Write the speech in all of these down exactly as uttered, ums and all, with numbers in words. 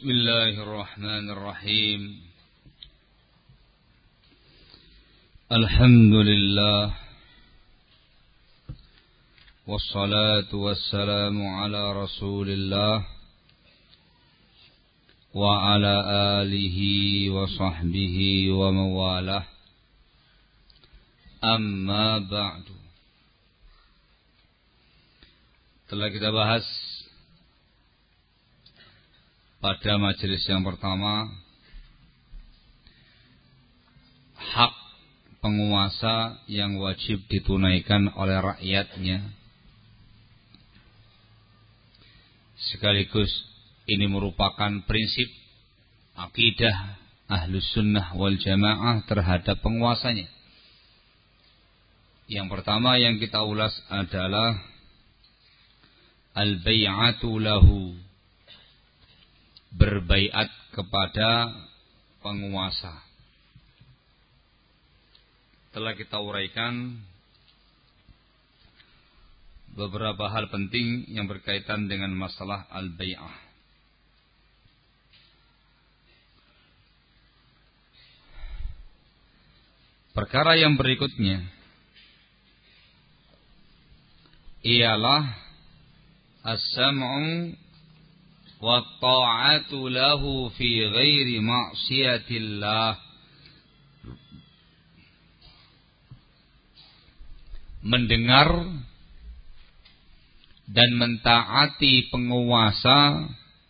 Bismillahirrahmanirrahim. Alhamdulillah. Wassalatu wassalamu ala Rasulillah wa ala alihi wa sahbihi wa mawalah. Amma ba'du. Telah kita bahas pada majelis yang pertama hak penguasa yang wajib ditunaikan oleh rakyatnya. Sekaligus ini merupakan prinsip akidah Ahlus Sunnah wal Jamaah terhadap penguasanya. Yang pertama yang kita ulas adalah al-bai'atu lahu, berbaiat kepada penguasa. Telah kita uraikan beberapa hal penting yang berkaitan dengan masalah al-bai'ah. Perkara yang berikutnya ialah as-sam'u wa ta'atu lahu fi ghairi ma'siyatillah, mendengar dan mentaati penguasa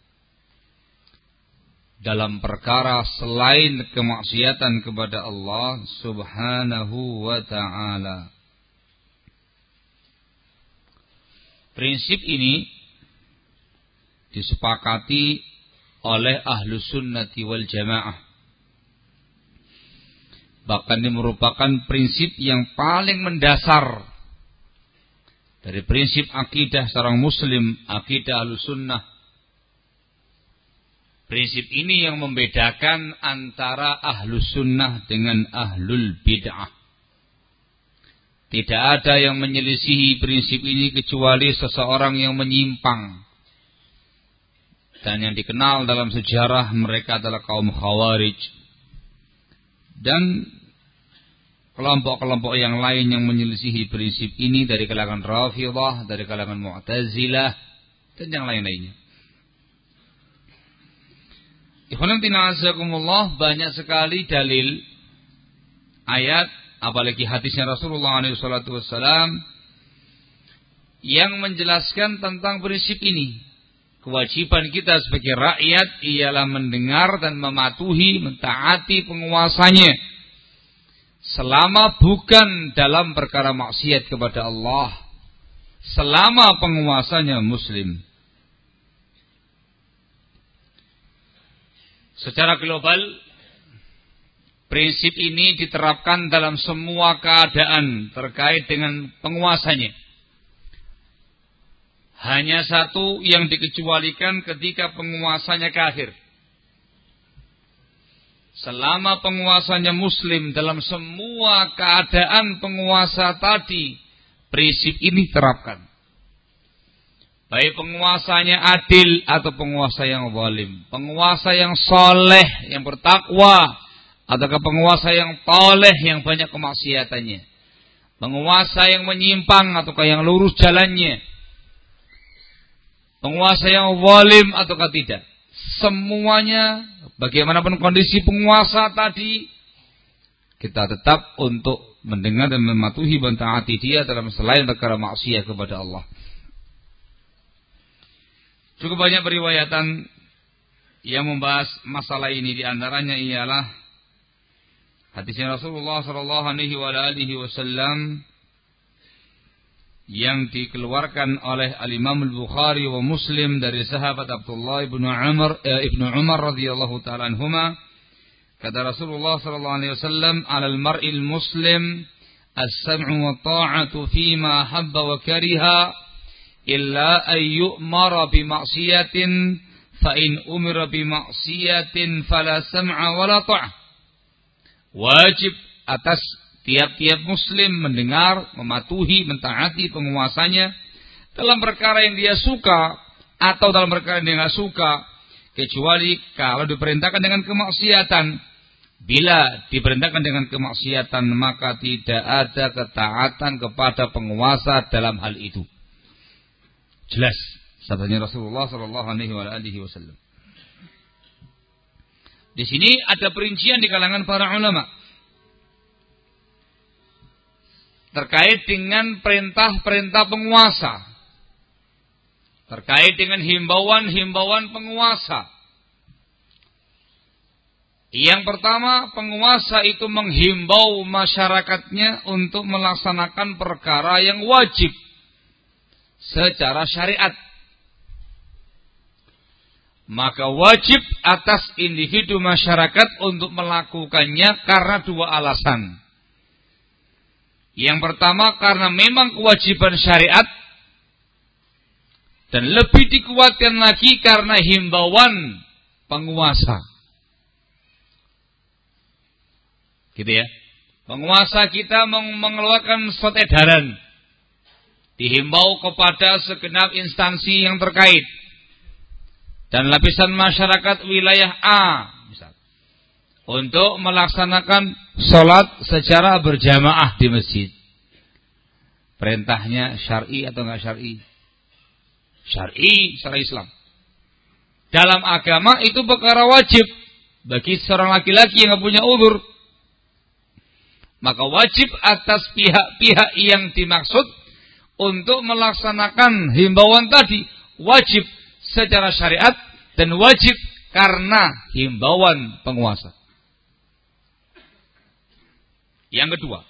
dalam perkara selain kemaksiatan kepada Allah Subhanahu wa ta'ala. Prinsip ini disepakati oleh Ahlus Sunnati wal Jamaah. Bahkan ini merupakan prinsip yang paling mendasar dari prinsip akidah seorang muslim, akidah Ahlus Sunnah. Prinsip ini yang membedakan antara Ahlus Sunnah dengan Ahlul Bid'ah. Tidak ada yang menyelisihi prinsip ini kecuali seseorang yang menyimpang. Dan yang dikenal dalam sejarah mereka adalah kaum Khawarij. Dan kelompok-kelompok yang lain yang menyelisihi prinsip ini dari kalangan Rafidhah, dari kalangan Mu'tazilah, dan yang lain-lainnya. Ikhwanan tina'azakumullah, banyak sekali dalil, ayat, apalagi hadisnya Rasulullah shallallahu alaihi wasallam yang menjelaskan tentang prinsip ini. Kewajiban kita sebagai rakyat ialah mendengar dan mematuhi, mentaati penguasanya selama bukan dalam perkara maksiat kepada Allah, selama penguasanya muslim. Secara global, prinsip ini diterapkan dalam semua keadaan terkait dengan penguasanya. Hanya satu yang dikecualikan ketika penguasanya kafir. Selama penguasanya muslim, dalam semua keadaan penguasa tadi, prinsip ini terapkan. Baik penguasanya adil atau penguasa yang zalim, penguasa yang soleh, yang bertakwa, ataukah penguasa yang toleh, yang banyak kemaksiatannya, penguasa yang menyimpang ataukah yang lurus jalannya, penguasa yang zalim ataukah tidak. Semuanya, bagaimanapun kondisi penguasa tadi, kita tetap untuk mendengar dan mematuhi, mentaati dia dalam selain perkara maksiat kepada Allah. Cukup banyak periwayatan yang membahas masalah ini. Di antaranya ialah hadisnya Rasulullah sallallahu alaihi wasallam yang dikeluarkan oleh Al-Imam Al-Bukhari wa Muslim dari sahabat Abdullah ibnu Umar eh, ibnu Umar radhiyallahu taala anhuma. Kata Rasulullah sallallahu alaihi wasallam, "Alal mar'il muslim as-sam'u wa ta'atu fima habba wa kariha illa ay yu'mara bi ma'siyatin fa in umira bi ma'siyatin fala sam'a wa la ta'ah." Wajib atas tiap-tiap muslim mendengar, mematuhi, mentaati penguasanya dalam perkara yang dia suka atau dalam perkara yang dia tidak suka. kecuali kalau diperintahkan dengan kemaksiatan. Bila diperintahkan dengan kemaksiatan, maka tidak ada ketaatan kepada penguasa dalam hal itu. Jelas sabdanya Rasulullah sallallahu alaihi wasallam. Di sini ada perincian di kalangan para ulama terkait dengan perintah-perintah penguasa, terkait dengan himbauan-himbauan penguasa. Yang pertama, penguasa itu menghimbau masyarakatnya untuk melaksanakan perkara yang wajib secara syariat. Maka wajib atas individu masyarakat untuk melakukannya karena dua alasan. Yang pertama, karena memang kewajiban syariat, dan lebih dikuatkan lagi karena himbauan penguasa. Gitu ya. Penguasa kita mengeluarkan surat edaran, dihimbau kepada segenap instansi yang terkait dan lapisan masyarakat wilayah A misal, untuk melaksanakan sholat secara berjamaah di masjid. Perintahnya syar'i atau enggak syar'i? Syar'i secara Islam. Dalam agama itu perkara wajib bagi seorang laki-laki yang enggak punya uzur. Maka wajib atas pihak-pihak yang dimaksud untuk melaksanakan himbauan tadi, wajib secara syariat dan wajib karena himbauan penguasa. Yang kedua,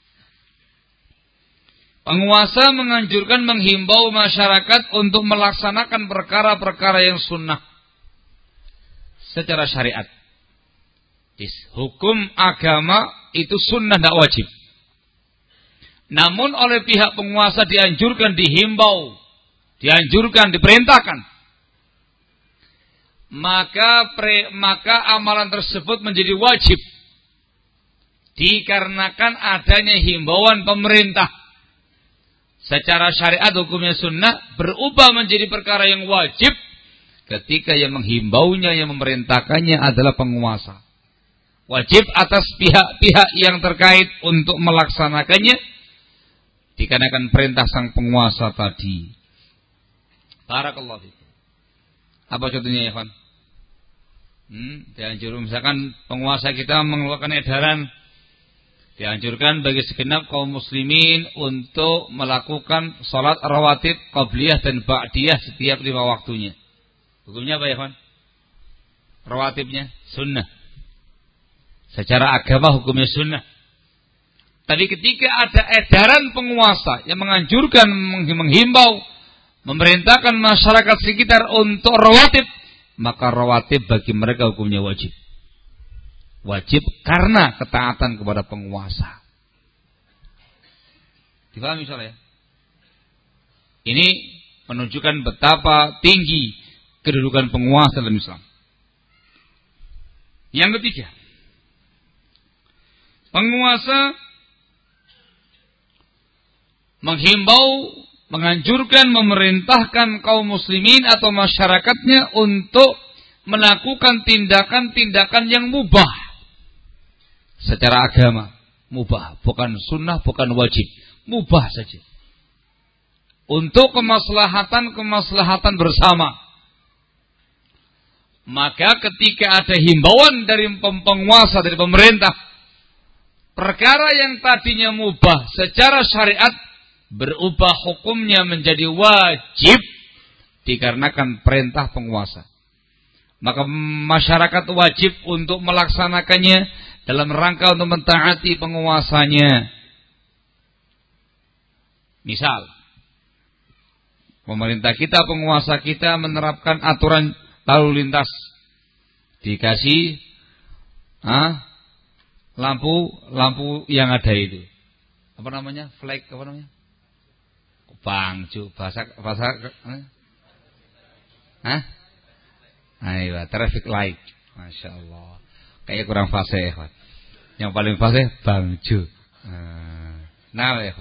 penguasa menganjurkan menghimbau masyarakat untuk melaksanakan perkara-perkara yang sunnah secara syariat. Hukum agama itu sunnah, tidak wajib. Namun oleh pihak penguasa dianjurkan, dihimbau, dianjurkan, diperintahkan. Maka pre, maka amalan tersebut menjadi wajib dikarenakan adanya himbauan pemerintah. Secara syariat hukumnya sunnah berubah menjadi perkara yang wajib ketika yang menghimbaunya, yang memerintahkannya adalah penguasa. Wajib atas pihak-pihak yang terkait untuk melaksanakannya dikarenakan perintah sang penguasa tadi. Barakallahu fikum. Apa contohnya ya, Ikhwan? Hmm, dianjurkan misalkan penguasa kita mengeluarkan edaran, dianjurkan bagi segenap kaum muslimin untuk melakukan salat rawatib qabliyah dan ba'diyah setiap lima waktunya. Hukumnya apa ya, Ikhwan? Rawatibnya sunnah. Secara agama hukumnya sunnah. Tapi ketika ada edaran penguasa yang menganjurkan, menghimbau, memerintahkan masyarakat sekitar untuk rawatib, maka rawatib bagi mereka hukumnya wajib. Wajib karena ketaatan kepada penguasa. Difahami soalnya? Ini menunjukkan betapa tinggi kedudukan penguasa dalam Islam. Yang ketiga, penguasa menghimbau, menganjurkan, memerintahkan kaum muslimin atau masyarakatnya untuk melakukan tindakan-tindakan yang mubah secara agama. Mubah, bukan sunnah, bukan wajib, mubah saja. Untuk kemaslahatan-kemaslahatan bersama. Maka ketika ada himbauan dari penguasa, dari pemerintah, perkara yang tadinya mubah secara syariat berubah hukumnya menjadi wajib dikarenakan perintah penguasa. Maka masyarakat wajib untuk melaksanakannya dalam rangka untuk mentaati penguasanya. Misal, pemerintah kita, penguasa kita menerapkan aturan lalu lintas, dikasih ah, lampu lampu yang ada itu apa namanya, flag apa namanya, bangju bahasa bahasa eh? Hah? Ayo, traffic light, masya Allah, kayak kurang fasih ya, yang paling fasih bangju. Nah ya,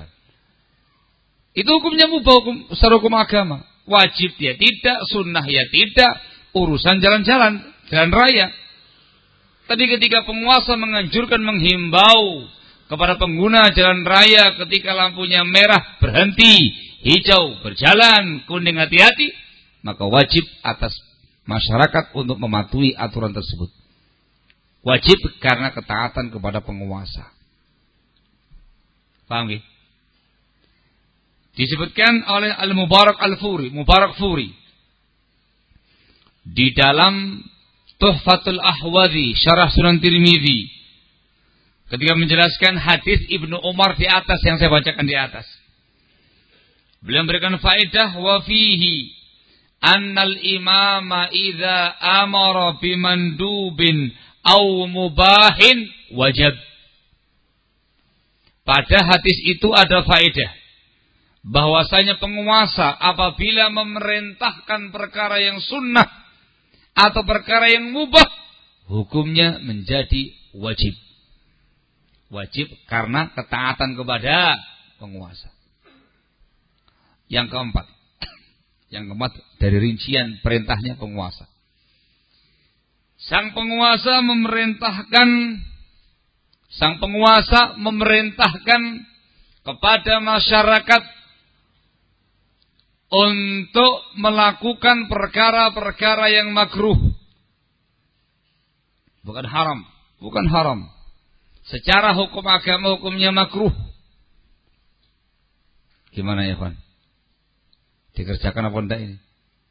itu hukumnya mubah, hukum secara hukum agama, wajib ya tidak, sunnah ya tidak, urusan jalan-jalan, jalan raya. Tadi ketika penguasa menganjurkan, menghimbau kepada pengguna jalan raya ketika lampunya merah berhenti, hijau berjalan, kuning hati-hati, maka wajib atas masyarakat untuk mematuhi aturan tersebut. Wajib karena ketaatan kepada penguasa. Paham ya? Disebutkan oleh Al-Mubarak Al-Furi, Mubarak Furi di dalam Tuhfatul Ahwadhi, Syarah Sunan Tirmidzi, ketika menjelaskan hadis Ibnu Umar di atas yang saya bacakan di atas. Beliau memberikan faedah, wa fihi annal imama idza amara bimandubin aw mubahin wajib. Pada hadis itu ada faedah bahwasanya penguasa apabila memerintahkan perkara yang sunnah atau perkara yang mubah, hukumnya menjadi wajib. Wajib karena ketaatan kepada penguasa. Yang keempat, yang keempat dari rincian perintahnya penguasa. Sang penguasa memerintahkan, sang penguasa memerintahkan kepada masyarakat untuk melakukan perkara-perkara yang makruh. Bukan haram, bukan haram. Secara hukum agama hukumnya makruh. Gimana ya, Pak? Dikerjakan apa enggak ini?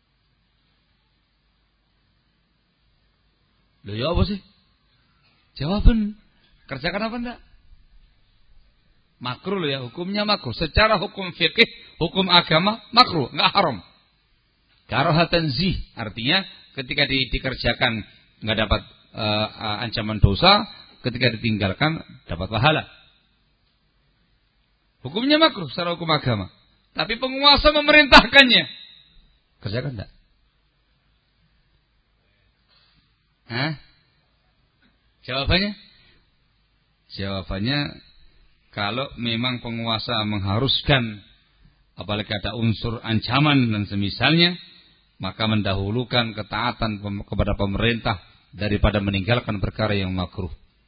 Loh ya apa sih? Jawaban, kerjakan apa enggak? Makruh loh ya, hukumnya makruh. Secara hukum fikih, hukum agama makruh, enggak haram. Karahatan zih, artinya ketika di, dikerjakan enggak dapat uh, uh, ancaman dosa, ketika ditinggalkan dapat pahala. Hukumnya makruh secara hukum agama. Tapi penguasa memerintahkannya. Kerjakan enggak? Hah? Jawabannya? Jawabannya, kalau memang penguasa mengharuskan, apalagi ada unsur ancaman dan semisalnya, maka mendahulukan ketaatan kepada pemerintah daripada meninggalkan perkara yang makruh.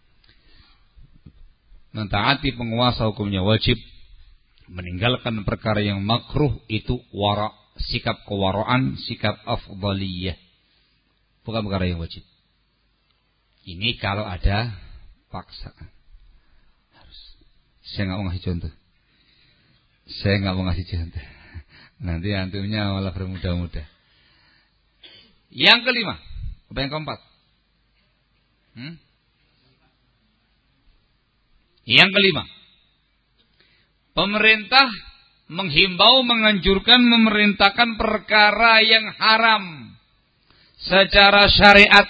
Mentaati penguasa hukumnya wajib. Meninggalkan perkara yang makruh itu wara, sikap kewaraan, sikap afdaliyah. Bukan perkara yang wajib. Ini kalau ada paksaan. Harus. Saya nggak mau ngasih contoh. Saya nggak mau ngasih contoh. Nanti antumnya malah bermudah-mudah. Yang kelima, apa yang keempat? Hmm? Yang kelima, pemerintah menghimbau, menganjurkan, memerintahkan perkara yang haram secara syariat.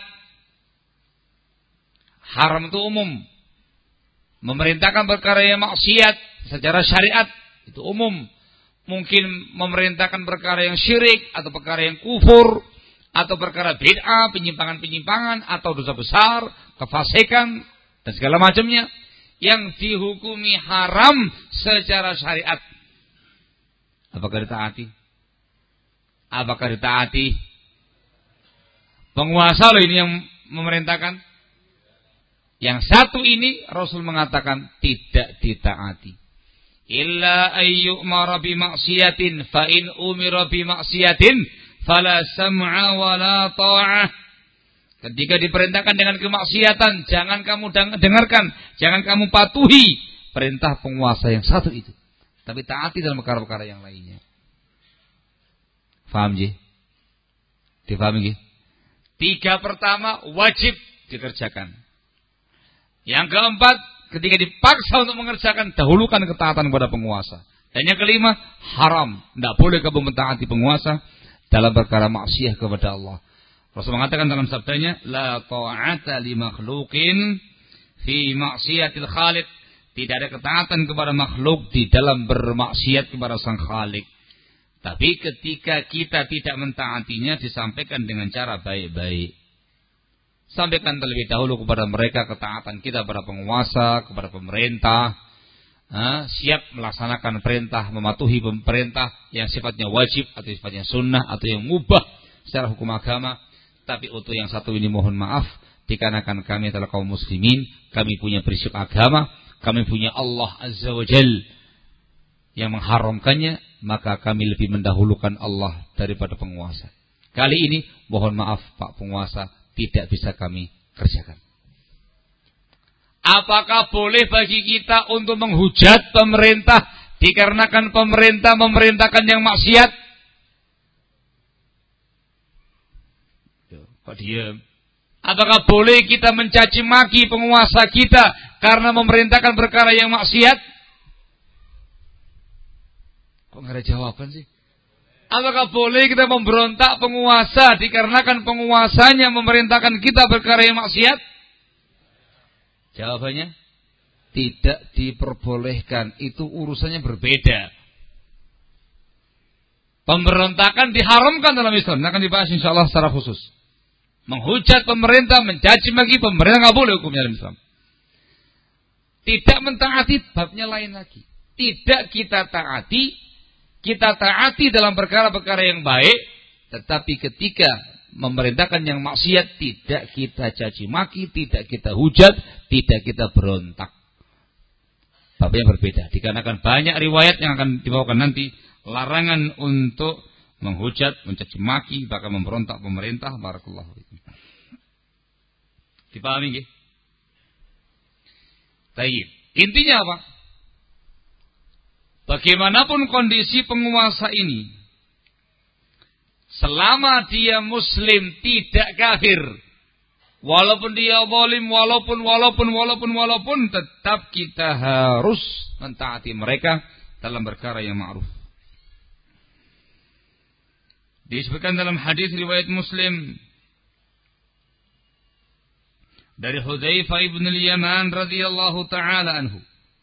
Haram itu umum. Memerintahkan perkara yang maksiat secara syariat itu umum. Mungkin memerintahkan perkara yang syirik atau perkara yang kufur atau perkara bid'ah, penyimpangan-penyimpangan atau dosa besar, kefasikan dan segala macamnya yang dihukumi haram secara syariat. Apakah ditaati? Apakah ditaati? Penguasa loh ini yang memerintahkan. Yang satu ini Rasul mengatakan tidak ditaati. Illa ayyu'mara bi maksiatin fa in umira bi maksiatin fala sam'a wala ta'ah. Ketika diperintahkan dengan kemaksiatan, jangan kamu dengarkan, jangan kamu patuhi perintah penguasa yang satu itu. Tapi taati dalam perkara-perkara yang lainnya. Faham ji? Difahami ji? Tiga pertama wajib dikerjakan. Yang keempat, ketika dipaksa untuk mengerjakan, dahulukan ketaatan kepada penguasa. Dan yang kelima, haram. Tidak boleh kamu mentaati penguasa dalam perkara maksiat kepada Allah. Rasul mengatakan dalam sabdanya, la ta'ata li makhluqin fi maksiatil khaliq. Tidak ada ketaatan kepada makhluk di dalam bermaksiat kepada sang khalik. Tapi ketika kita tidak mentaatinya, disampaikan dengan cara baik-baik. Sampaikan terlebih dahulu kepada mereka ketaatan kita kepada penguasa, kepada pemerintah. Ha, siap melaksanakan perintah, mematuhi perintah yang sifatnya wajib atau sifatnya sunnah atau yang mubah secara hukum agama. Tapi untuk yang satu ini mohon maaf, dikarenakan kami adalah kaum muslimin, kami punya prinsip agama, kami punya Allah Azza wa Jal yang mengharamkannya, maka kami lebih mendahulukan Allah daripada penguasa. Kali ini mohon maaf Pak Penguasa, tidak bisa kami kerjakan. Apakah boleh bagi kita untuk menghujat pemerintah dikarenakan pemerintah memerintahkan yang maksiat? Kok diam? Apakah boleh kita mencaci maki penguasa kita karena memerintahkan perkara yang maksiat? Kok nggak ada jawaban sih? Apakah boleh kita memberontak penguasa dikarenakan penguasanya memerintahkan kita perkara yang maksiat? Jawabannya tidak diperbolehkan. Itu urusannya berbeda. Pemberontakan diharamkan dalam Islam. Akan dibahas insyaallah secara khusus. Menghujat pemerintah, mencaci maki pemerintah nggak boleh hukumnya dalam Islam. Tidak mentaati babnya lain lagi. Tidak kita taati, kita taati dalam perkara-perkara yang baik, tetapi ketika memerintahkan yang maksiat tidak kita caci maki, tidak kita hujat, tidak kita berontak. Babnya berbeda. Dikarenakan banyak riwayat yang akan dibawakan nanti, larangan untuk menghujat, mencaci maki, bahkan memberontak pemerintah. Barakallahu fiikum. Dipahami nggih? Baik. Intinya apa? Bagaimanapun kondisi penguasa ini, selama dia muslim tidak kafir, walaupun dia zalim, walaupun walaupun walaupun walaupun tetap kita harus mentaati mereka dalam perkara yang ma'ruf. Disebutkan dalam hadis riwayat Muslim dari Hudzaifah ibn al-Yaman radhiyallahu taala anhu.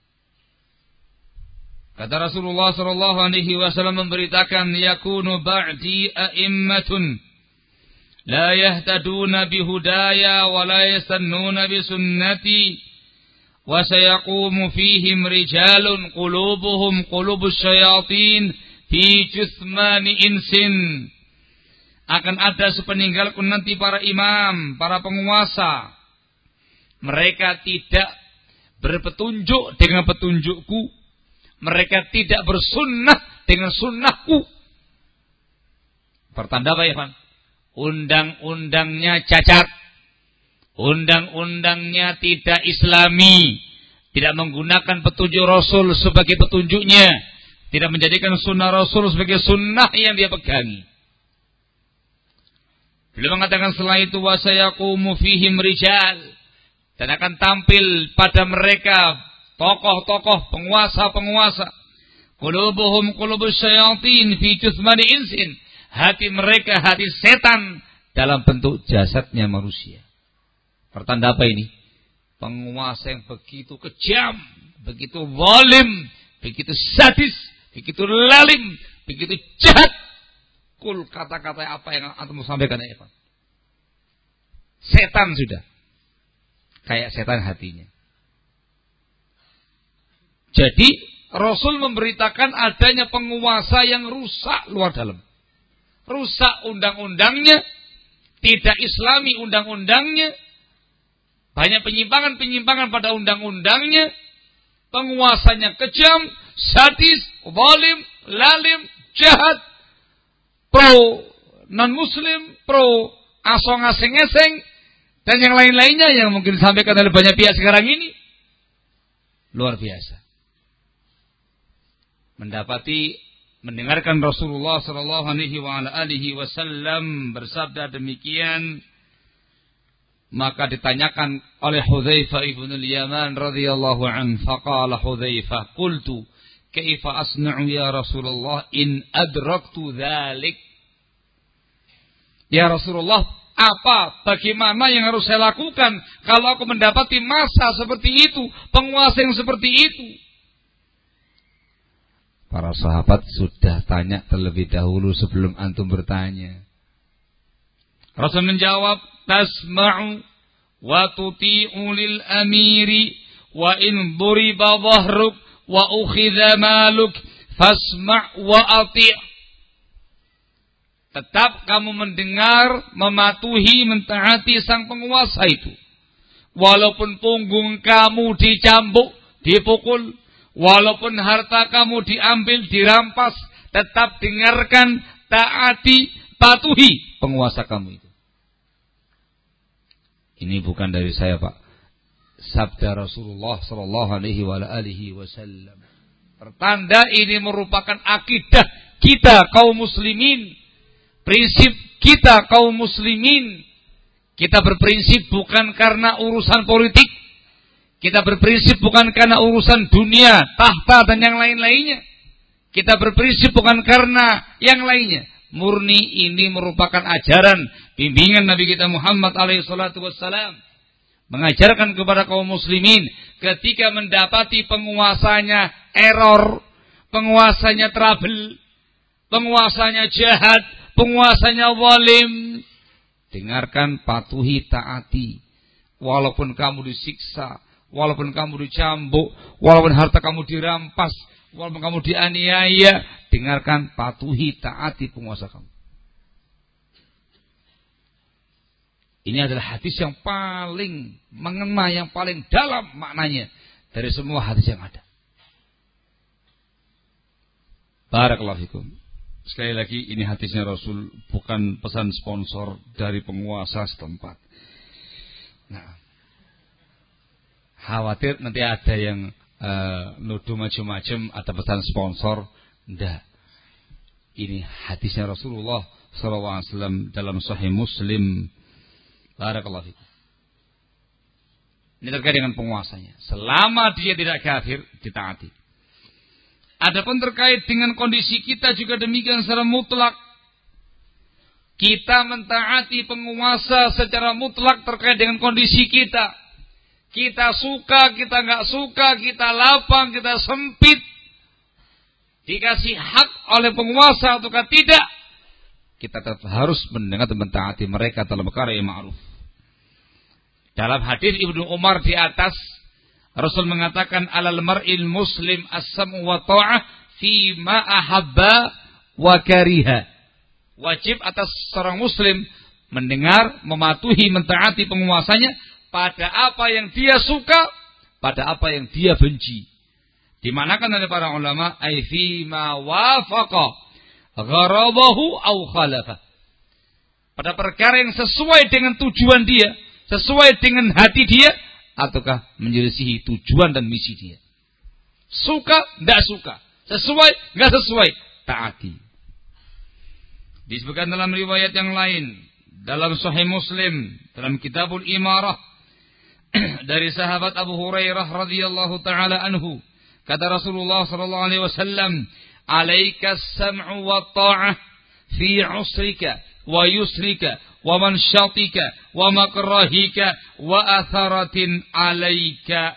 Kata Rasulullah sallallahu alaihi wasallam memberitakan, yakunu ba'di a'immatun la yahtaduna bihudaya wa la yastannuna bi sunnati wa sayaqumu fihim rijalun qulubuhum qulubus syayatin fi juthmani insin. Akan ada sepeninggalku nanti para imam, para penguasa. Mereka tidak berpetunjuk dengan petunjukku. Mereka tidak bersunnah dengan sunnahku. Pertanda apa ya, Pak? Undang-undangnya cacat. Undang-undangnya tidak islami. Tidak menggunakan petunjuk Rasul sebagai petunjuknya. Tidak menjadikan sunnah Rasul sebagai sunnah yang dia pegangi. Beliau mengatakan setelah itu, wasayaqumu fihim rijal, dan akan tampil pada mereka tokoh-tokoh, penguasa-penguasa. Qulubuhum qulubus syayatin fi juthmani insin. Hati mereka hati setan dalam bentuk jasadnya manusia. Pertanda apa ini? Penguasa yang begitu kejam, begitu zalim, begitu sadis, begitu lalim, begitu jahat. Kul kata-kata apa yang antum sampaikan ya, Pak? Setan sudah. Kayak setan hatinya. Jadi Rasul memberitakan adanya penguasa yang rusak luar dalam. Rusak undang-undangnya, tidak islami undang-undangnya, banyak penyimpangan-penyimpangan pada undang-undangnya, penguasanya kejam, sadis, zalim, lalim, jahat, pro non-muslim, pro asong asing-asing, dan yang lain-lainnya yang mungkin disampaikan oleh banyak pihak sekarang ini. Luar biasa. Mendapati, mendengarkan Rasulullah sallallahu alaihi wasallam bersabda demikian, maka ditanyakan oleh Hudzaifah ibn al-Yaman radhiyallahu anhu, faqala Hudzaifah, qultu kaifa asna'u ya Rasulullah in adraktu dzalik. Ya Rasulullah, apa, bagaimana yang harus saya lakukan kalau aku mendapati masa seperti itu, penguasa yang seperti itu? Para sahabat sudah tanya terlebih dahulu sebelum antum bertanya. Rasul menjawab, tasma'u wa tuti'u lil amiri wa in duriba dhahruk wa ukhidha maluk fasma' wa ati'. Tetap kamu mendengar, mematuhi, mentaati sang penguasa itu. Walaupun punggung kamu dicambuk, dipukul, walaupun harta kamu diambil, dirampas, tetap dengarkan, taati, patuhi penguasa kamu itu. Ini bukan dari saya, Pak. Sabda Rasulullah sallallahu alaihi wasallam. Pertanda ini merupakan akidah kita kaum muslimin. Prinsip kita kaum muslimin. Kita berprinsip bukan karena urusan politik. Kita berprinsip bukan karena urusan dunia, tahta dan yang lain-lainnya. Kita berprinsip bukan karena yang lainnya. Murni ini merupakan ajaran bimbingan Nabi kita Muhammad alaihi salatu wassalam. Mengajarkan kepada kaum muslimin ketika mendapati penguasanya error, penguasanya trouble, penguasanya jahat, penguasanya zalim, dengarkan, patuhi, taati. Walaupun kamu disiksa, walaupun kamu dicambuk, walaupun harta kamu dirampas, walaupun kamu dianiaya, dengarkan, patuhi, taati penguasa kamu. Ini adalah hadis yang paling mengena, yang paling dalam maknanya dari semua hadis yang ada. Barakallahu fikum. Sekali lagi, ini hadisnya Rasul, bukan pesan sponsor dari penguasa setempat. Nah, khawatir nanti ada yang uh, nuduh macam-macam, ada pesan sponsor. Tidak. Ini hadisnya Rasulullah sallallahu alaihi wasallam dalam Sahih Muslim. Barakallahu fikum. Ini terkait dengan penguasanya. Selama dia tidak kafir, ditaati. Adapun terkait dengan kondisi kita juga demikian secara mutlak. Kita mentaati penguasa secara mutlak terkait dengan kondisi kita. Kita suka, kita nggak suka, kita lapang, kita sempit. Dikasih hak oleh penguasa ataukah tidak, kita tetap harus mendengar dan mentaati mereka dalam perkara yang ma'ruf. Dalam hadis Ibnu Umar di atas, Rasul mengatakan alal mar'il muslim as-sam'u wa ta'ah fi ma ahabba wa kariha. Wajib atas seorang muslim mendengar, mematuhi, mentaati penguasanya pada apa yang dia suka, pada apa yang dia benci. Dimanakan oleh para ulama ay fi ma wafaqa gharabahu aw khalafa. Pada perkara yang sesuai dengan tujuan dia, sesuai dengan hati dia, ataukah menyelisihi tujuan dan misi dia. Suka, tidak suka. Sesuai, tidak sesuai. Taati. Disebutkan dalam riwayat yang lain, dalam Sahih Muslim, dalam Kitabul Imarah, dari sahabat Abu Hurairah radhiyallahu taala anhu, kata Rasulullah sallallahu alaihi wasallam, "Alaika as-sam'u wa ta'ah fi 'usrika wa yusrika wa mansyatika wa makrahika wa atharatin 'alaika."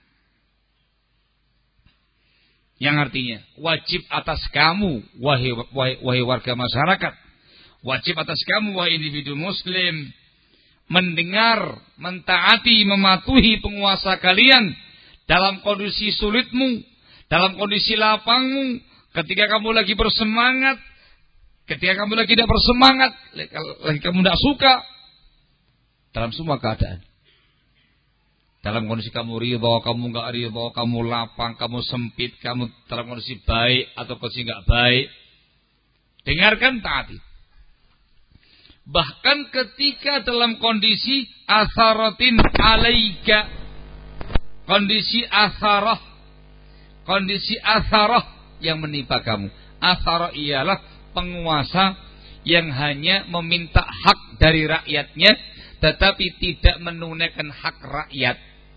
Yang artinya, wajib atas kamu wahai, wahai, wahai warga masyarakat, wajib atas kamu wahai individu muslim, mendengar, mentaati, mematuhi penguasa kalian dalam kondisi sulitmu, dalam kondisi lapangmu, ketika kamu lagi bersemangat, ketika kamu lagi tidak bersemangat, lagi kamu tidak suka, dalam semua keadaan. Dalam kondisi kamu ridha, kamu enggak ridha, kamu lapang, kamu sempit, kamu dalam kondisi baik atau kondisi enggak baik, dengarkan, taati. Bahkan ketika dalam kondisi asaratin alaika, kondisi asarah, kondisi asarah yang menimpa kamu. Asarah ialah penguasa yang hanya meminta hak dari rakyatnya, tetapi tidak menunaikan hak rakyat.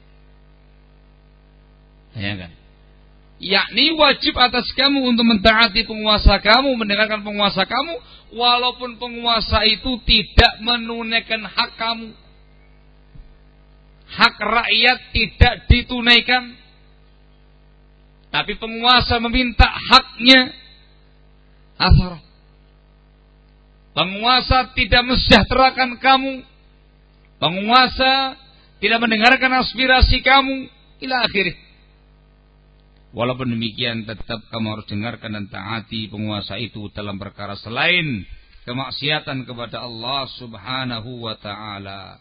Ya kan? Yakni wajib atas kamu untuk mentaati penguasa kamu, mendengarkan penguasa kamu, walaupun penguasa itu tidak menunaikan hak kamu. Hak rakyat tidak ditunaikan, tapi penguasa meminta haknya. Asar. Penguasa tidak mensejahterakan kamu. Penguasa tidak mendengarkan aspirasi kamu. Ila akhirnya. Walaupun demikian, tetap kamu harus dengarkan dan taati penguasa itu dalam perkara selain kemaksiatan kepada Allah Subhanahu wa taala.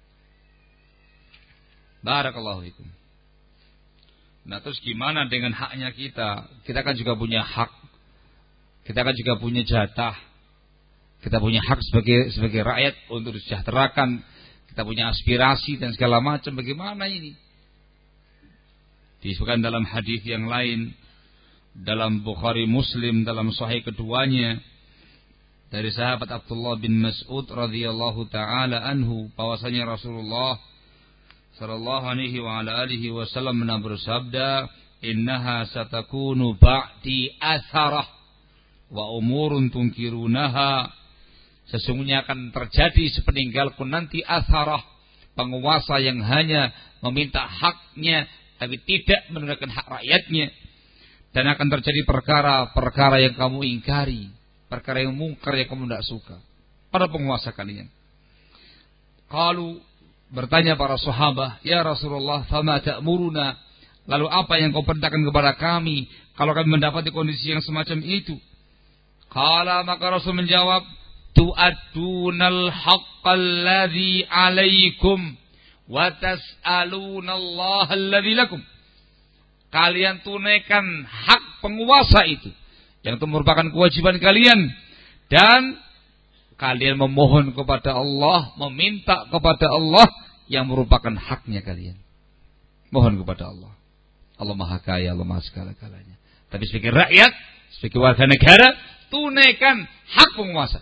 Barakallahu fikum. Nah, terus gimana dengan haknya kita? Kita kan juga punya hak. Kita kan juga punya jatah. Kita punya hak sebagai sebagai rakyat untuk disejahterakan. Kita punya aspirasi dan segala macam. Bagaimana ini? Disebutkan dalam hadis yang lain, dalam Bukhari Muslim, dalam Sahih keduanya, dari sahabat Abdullah bin Mas'ud radhiyallahu taala anhu, bahwasanya Rasulullah sallallahu alaihi wa ala alihi wasallam pernah bersabda, "Innaha satakunu ba'di atharah wa umurun tunkirunaha." Sesungguhnya akan terjadi sepeninggalku nanti atharah, penguasa yang hanya meminta haknya tapi tidak menunaikan hak rakyatnya. Dan akan terjadi perkara-perkara yang kamu ingkari, perkara yang mungkar yang kamu tidak suka pada penguasa kalian. Kalau bertanya para sahabat, "Ya Rasulullah, fama ta'muruna?" Lalu apa yang kau perintahkan kepada kami kalau kami mendapati kondisi yang semacam itu? Qala, maka Rasul menjawab, "Tu'addunal haqqal ladzi 'alaikum wa tas'alunallaha alladzi lakum." Kalian tunaikan hak penguasa itu, yang itu merupakan kewajiban kalian, dan kalian memohon kepada Allah, meminta kepada Allah yang merupakan haknya kalian. Mohon kepada Allah. Allah Maha Kaya, Allah Maha segala-galanya. Tapi sebagai rakyat, sebagai warga negara, tunaikan hak penguasa.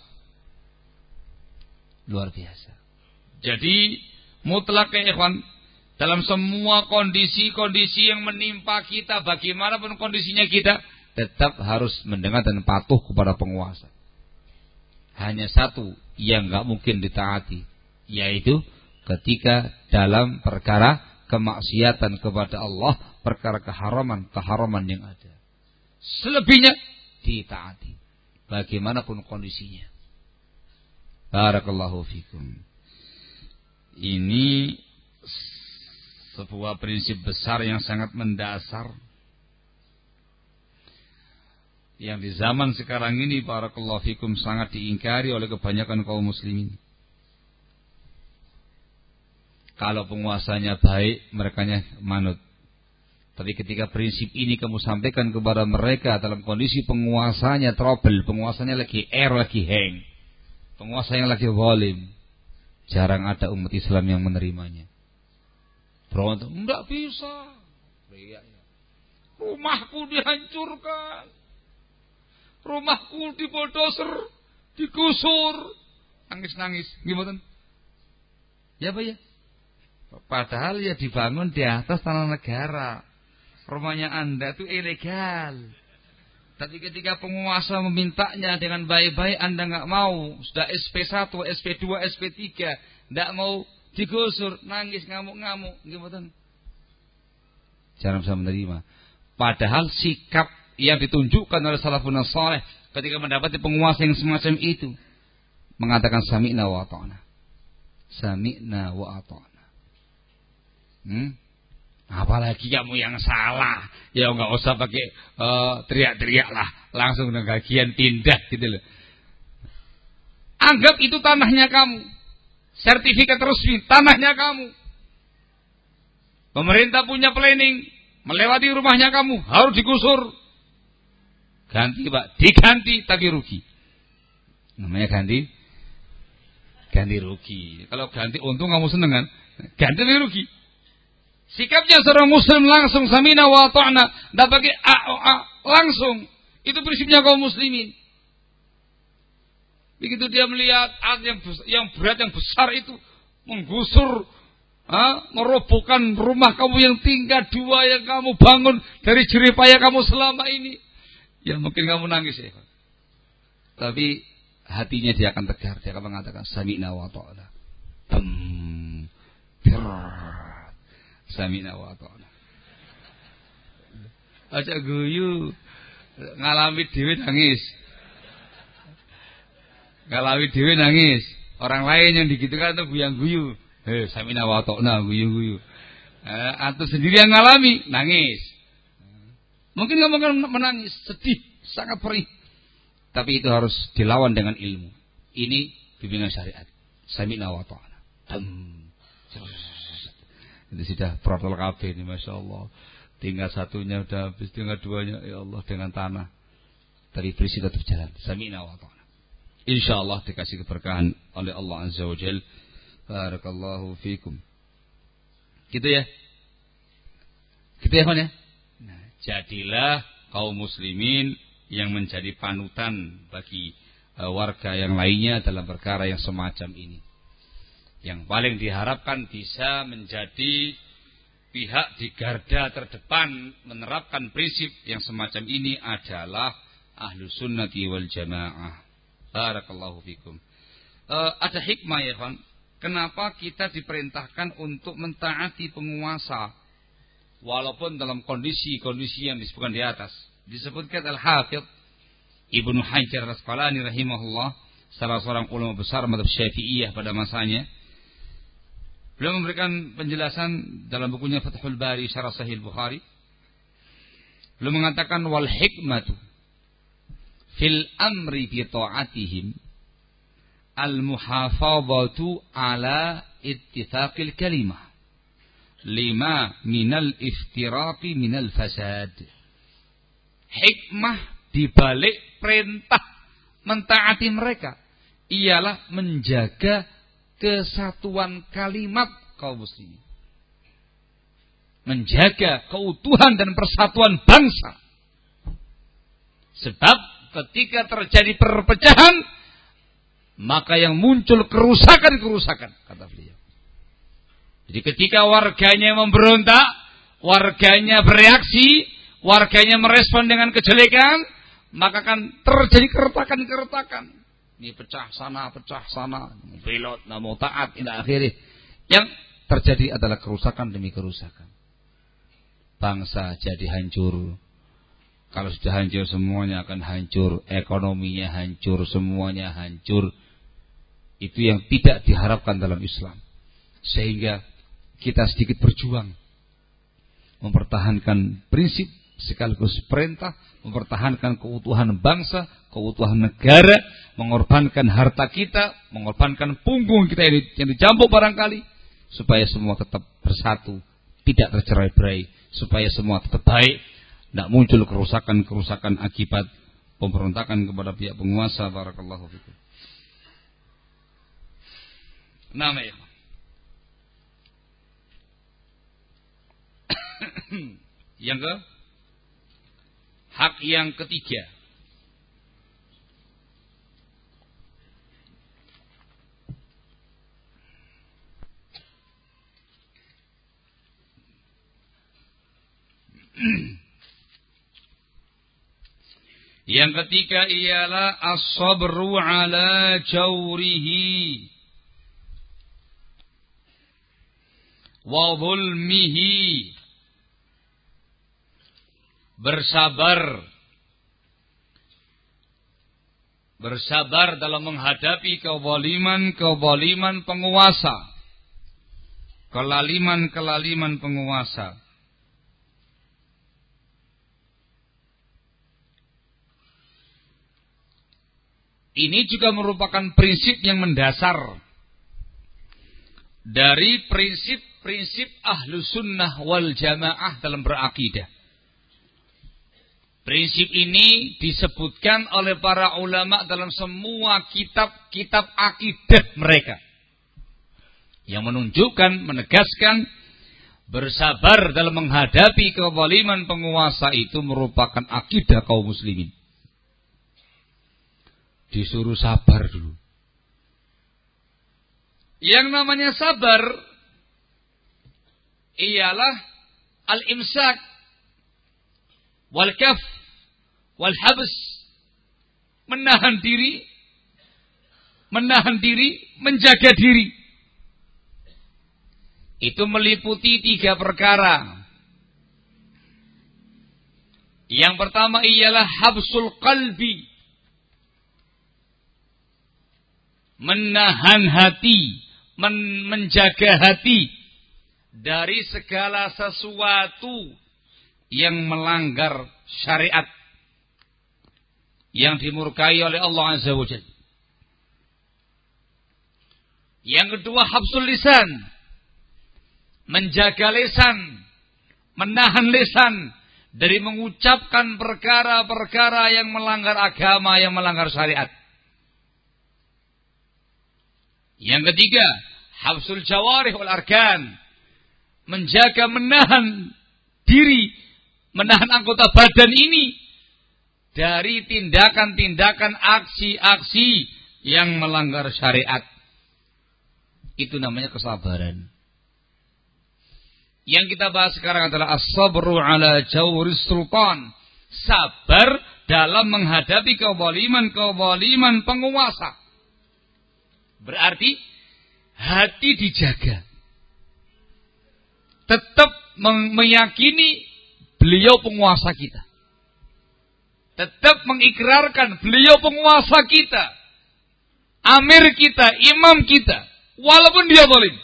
Luar biasa. Jadi mutlak ya ikhwan, dalam semua kondisi-kondisi yang menimpa kita, bagaimanapun kondisinya kita, tetap harus mendengar dan patuh kepada penguasa. Hanya satu yang gak mungkin ditaati, yaitu ketika dalam perkara kemaksiatan kepada Allah, perkara keharaman-keharaman yang ada. Selebihnya ditaati, bagaimanapun kondisinya. Barakallahu fikum. Ini sebuah prinsip besar yang sangat mendasar, yang di zaman sekarang ini barakallahu fikum sangat diingkari oleh kebanyakan kaum muslimin. Kalau penguasanya baik, merekanya manut. Tapi ketika prinsip ini kamu sampaikan kepada mereka dalam kondisi penguasanya trouble, penguasanya lagi air, lagi hang, penguasa yang lagi zalim, jarang ada umat Islam yang menerimanya. Berontak, enggak bisa. Rumahku dihancurkan, rumahku dibodoser, digusur, nangis-nangis, gimana? Ya Pak ya. Padahal ya dibangun di atas tanah negara. Rumahnya Anda itu ilegal. Tapi ketika penguasa memintanya dengan baik-baik, Anda nggak mau. Sudah S P satu, S P dua, S P tiga, nggak mau digusur, nangis, ngamuk-ngamuk, gimana? Jarang bisa menerima. Padahal sikap yang ditunjukkan oleh salafun saleh ketika mendapati penguasa yang semacam itu, mengatakan sami'na wa ata'na. Sami'na wa ata'na. Hmm? Apalagi kamu yang salah, ya nggak usah pakai uh, teriak-teriak lah, langsung dengan bagian pindah gitu loh. Anggap itu tanahnya kamu, sertifikat resmi tanahnya kamu. Pemerintah punya planning, melewati rumahnya kamu harus digusur. Ganti Pak, diganti tapi rugi. Namanya ganti, ganti rugi. Kalau ganti untung kamu seneng kan? Ganti tapi rugi. Sikapnya seorang muslim langsung samina wa ta'na, tidak pakai a, a, langsung. Itu prinsipnya kaum muslimin. Begitu dia melihat yang yang berat, yang besar itu menggusur, ha, merobohkan rumah kamu yang tingkat dua yang kamu bangun dari jerih payah kamu selama ini, ya mungkin kamu nangis ya. Tapi hatinya dia akan tegar, dia akan mengatakan sami'na wa ta'na. Bum, sami'na wa ta'na. Aja guyu, ngalami dhewe nangis. Ngalami dhewe nangis. Orang lain yang digitukan itu yang guyu. Heh, sami'na wa ta'na, guyu-guyu. Eh, atau sendiri yang ngalami nangis. Mungkin kamu akan menangis, sedih, sangat perih. Tapi itu harus dilawan dengan ilmu. ini bimbingan syariat. Sami'na wa ta'ana. Itu sudah protol kabeh ini, Masya Allah. Tinggal satunya udah habis, tinggal duanya, ya Allah, dengan tanah. Tapi prinsip tetap jalan. Sami'na wa ta'ana. InsyaAllah dikasih keberkahan oleh Allah Azza wa Jal. Barakallahu fikum. Gitu ya. Gitu ya, kawan ya. Nah, jadilah kaum muslimin yang menjadi panutan bagi uh, warga yang lainnya dalam perkara yang semacam ini. Yang paling diharapkan bisa menjadi pihak di garda terdepan menerapkan prinsip yang semacam ini adalah Ahlus Sunnati wal Jamaah. Barakallahu fikum. Uh, ada hikmah ya, kawan. Kenapa kita diperintahkan untuk mentaati penguasa walaupun dalam kondisi-kondisi yang disebutkan di atas. Disebutkan Al-Hafidh Ibnu Hajar Al-Asqalani rahimahullah, salah seorang ulama besar mazhab Syafi'iyah pada masanya. Beliau memberikan penjelasan dalam bukunya Fathul Bari Syarah Sahih Bukhari. Beliau mengatakan wal hikmatu fil amri bi ta'atihim al-muhafadhatu ala ittifaqil kalimah lima minal iftiraqi minal fasad. Hikmah dibalik perintah mentaati mereka ialah menjaga kesatuan kalimat kaum muslimin, menjaga keutuhan dan persatuan bangsa. Sebab ketika terjadi perpecahan, maka yang muncul kerusakan-kerusakan, kata beliau. Jadi ketika warganya memberontak, warganya bereaksi, warganya merespon dengan kejelekan, maka akan terjadi keretakan-keretakan. Ini pecah sana, pecah sana, belot, namu taat, ila akhirih. Yang terjadi adalah kerusakan demi kerusakan. Bangsa jadi hancur. Kalau sudah hancur semuanya akan hancur, ekonominya hancur, semuanya hancur. Itu yang tidak diharapkan dalam Islam. Sehingga kita sedikit berjuang mempertahankan prinsip sekaligus perintah, mempertahankan keutuhan bangsa, keutuhan negara, mengorbankan harta kita, mengorbankan punggung kita yang dicampuk barangkali, supaya semua tetap bersatu, tidak tercerai-berai, supaya semua tetap baik, tidak muncul kerusakan-kerusakan akibat pemberontakan kepada pihak penguasa. Barakallahu fikum. Nama ya. Yang ke hak yang ketiga, yang ketiga ialah as-sabru ala jawrihi wa zulmihi. Bersabar Bersabar dalam menghadapi kezaliman-kezaliman penguasa, kelaliman-kelaliman penguasa. Ini juga merupakan prinsip yang mendasar dari prinsip-prinsip Ahlus Sunnah wal Jamaah dalam berakidah. Prinsip ini disebutkan oleh para ulama dalam semua kitab-kitab akidah mereka, yang menunjukkan, menegaskan bersabar dalam menghadapi kezaliman penguasa itu merupakan akidah kaum muslimin. Disuruh sabar dulu. Yang namanya sabar ialah al-imsak wal kaf wal habs, menahan diri, menahan diri, menjaga diri. Itu meliputi tiga perkara. Yang pertama ialah habsul qalbi, menahan hati, men- menjaga hati dari segala sesuatu yang melanggar syariat, yang dimurkai oleh Allah Azza wa Jalla. Yang kedua, habsul lisan. Menjaga lisan, menahan lisan dari mengucapkan perkara-perkara yang melanggar agama, yang melanggar syariat. Yang ketiga, habsul jawarih wal arkan. Menjaga, menahan diri, menahan anggota badan ini dari tindakan-tindakan, aksi-aksi yang melanggar syariat. Itu namanya kesabaran. Yang kita bahas sekarang adalah as-sabru ala jawris sultan. Sabar dalam menghadapi kezaliman-kezaliman penguasa. Berarti hati dijaga. Tetap meyakini beliau penguasa kita. Tetap mengikrarkan beliau penguasa kita. Amir kita, imam kita. Walaupun dia zalim.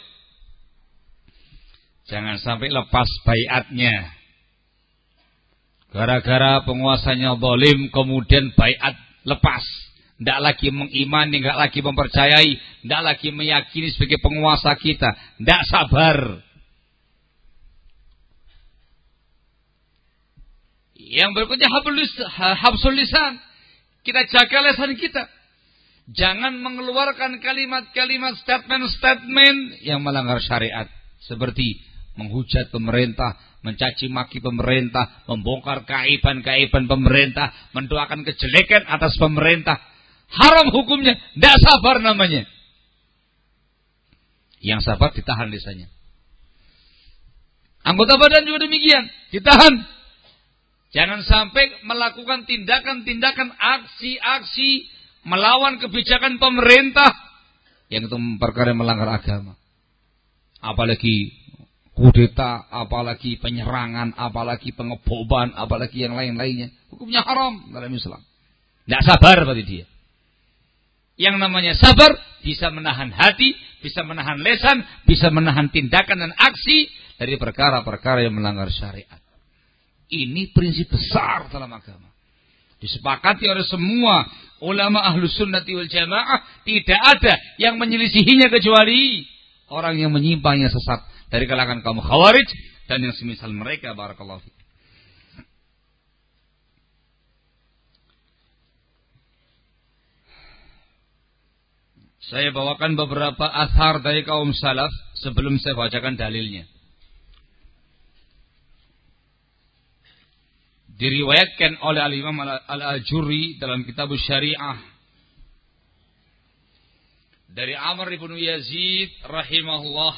Jangan sampai lepas baiatnya. Gara-gara penguasanya zalim, kemudian baiat lepas. Tidak lagi mengimani, tidak lagi mempercayai, tidak lagi meyakini sebagai penguasa kita. Tidak sabar. Yang berikutnya habsul lisan. Kita jaga lisan kita. Jangan mengeluarkan kalimat-kalimat, statement-statement yang melanggar syariat. Seperti menghujat pemerintah, mencaci maki pemerintah, membongkar keaiban-keaiban pemerintah, mendoakan kejelekan atas pemerintah. Haram hukumnya, tidak sabar namanya. Yang sabar ditahan lisannya. Anggota badan juga demikian, ditahan. Jangan sampai melakukan tindakan-tindakan, aksi-aksi melawan kebijakan pemerintah yang itu perkara melanggar agama. Apalagi kudeta, apalagi penyerangan, apalagi pengeboman, apalagi yang lain-lainnya. Hukumnya haram dalam Islam. Tidak sabar berarti dia. Yang namanya sabar bisa menahan hati, bisa menahan lisan, bisa menahan tindakan dan aksi dari perkara-perkara yang melanggar syariat. Ini prinsip besar dalam agama. Disepakati oleh semua ulama ahlus sunnati wal jamaah. Tidak ada yang menyelisihinya kecuali orang yang menyimpang, yang sesat dari kalangan kaum khawarij dan yang semisal mereka. Barakallahu fiik. Saya bawakan beberapa athar dari kaum salaf sebelum saya bacakan dalilnya. Diriwayatkan oleh Al-Imam Al-Ajurri dalam kitab Syariah dari Amr ibn Yazid rahimahullah.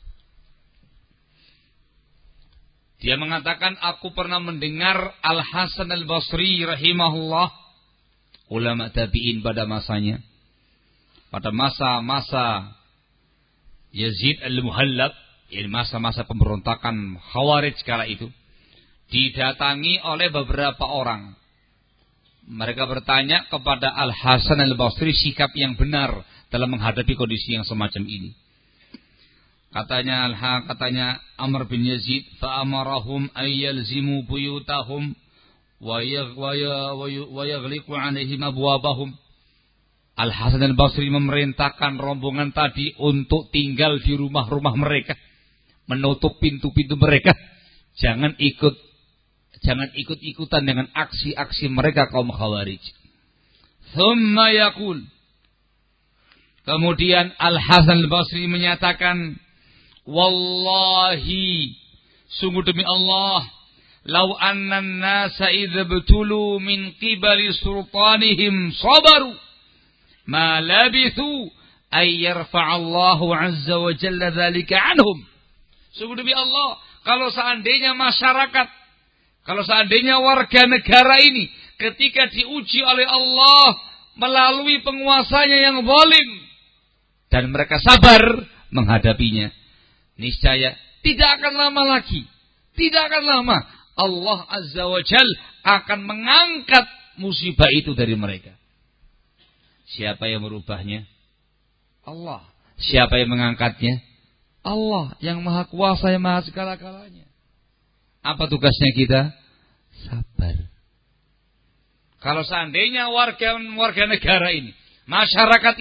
Dia mengatakan, aku pernah mendengar Al-Hasan Al-Basri rahimahullah, ulama tabi'in pada masanya, pada masa-masa Yazid Al-Muhallab, ini masa-masa pemberontakan Khawarij kala itu, didatangi oleh beberapa orang. Mereka bertanya kepada Al-Hasan Al-Basri sikap yang benar dalam menghadapi kondisi yang semacam ini. Katanya Al-Ha, katanya Amr bin Yazid, fa'amarahum ayyalzimu buyutahum wa yaghliqu 'alaihim abwabahum. Al-Hasan Al-Basri memerintahkan rombongan tadi untuk tinggal di rumah-rumah mereka, menutup pintu-pintu mereka. Jangan ikut Jangan ikut-ikutan dengan aksi-aksi mereka kaum Khawarij. Thumma yaqul. Kemudian Al-Hasan Al-Basri menyatakan, wallahi, sungguh demi Allah, law anna an-nasa idza btulu min qibali sultanihim sabaru ma labithu ay yarfa'allahu 'azza wa jalla dzalika 'anhum. Sungguh demi Allah, kalau seandainya masyarakat, kalau seandainya warga negara ini ketika diuji oleh Allah melalui penguasanya yang zalim dan mereka sabar menghadapinya, niscaya tidak akan lama lagi, tidak akan lama Allah Azza wa Jalla akan mengangkat musibah itu dari mereka. Siapa yang merubahnya? Allah. Siapa yang mengangkatnya? Allah yang maha kuasa, yang maha segala-galanya. Apa tugasnya kita? Sabar. Kalau seandainya warga warga negara ini, masyarakat ini,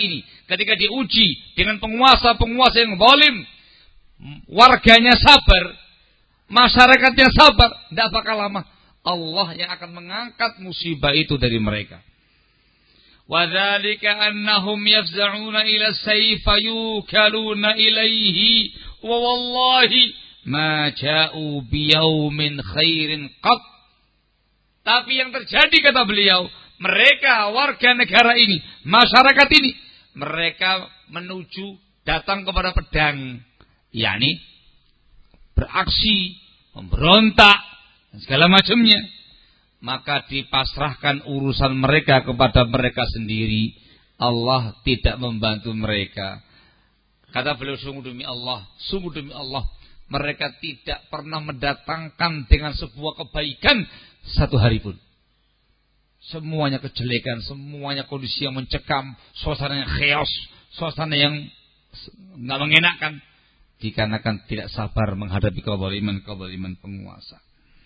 ketika diuji dengan penguasa-penguasa yang zalim, warganya sabar, masyarakatnya sabar, tidak bakal lama Allah yang akan mengangkat musibah itu dari mereka. وَذَلِكَ أَنَّهُمْ يَفْزَعُونَ إِلَى السَّيْفِ يُوكَلُونَ إِلَيْهِ وَوَاللَّهِ مَا جَاءُوا بِيَوْمٍ خَيْرٍ قَطْ. Tapi yang terjadi, kata beliau, mereka warga negara ini, masyarakat ini, mereka menuju datang kepada pedang, yakni beraksi, memberontak, dan segala macamnya. Maka dipasrahkan urusan mereka kepada mereka sendiri. Allah tidak membantu mereka. Kata beliau, sungguh demi Allah, sungguh demi Allah, mereka tidak pernah mendatangkan dengan sebuah kebaikan satu hari pun. Semuanya kejelekan, semuanya kondisi yang mencekam, suasana yang chaos, suasana yang nggak mengenakan, dikarenakan tidak sabar menghadapi kezaliman-kezaliman penguasa.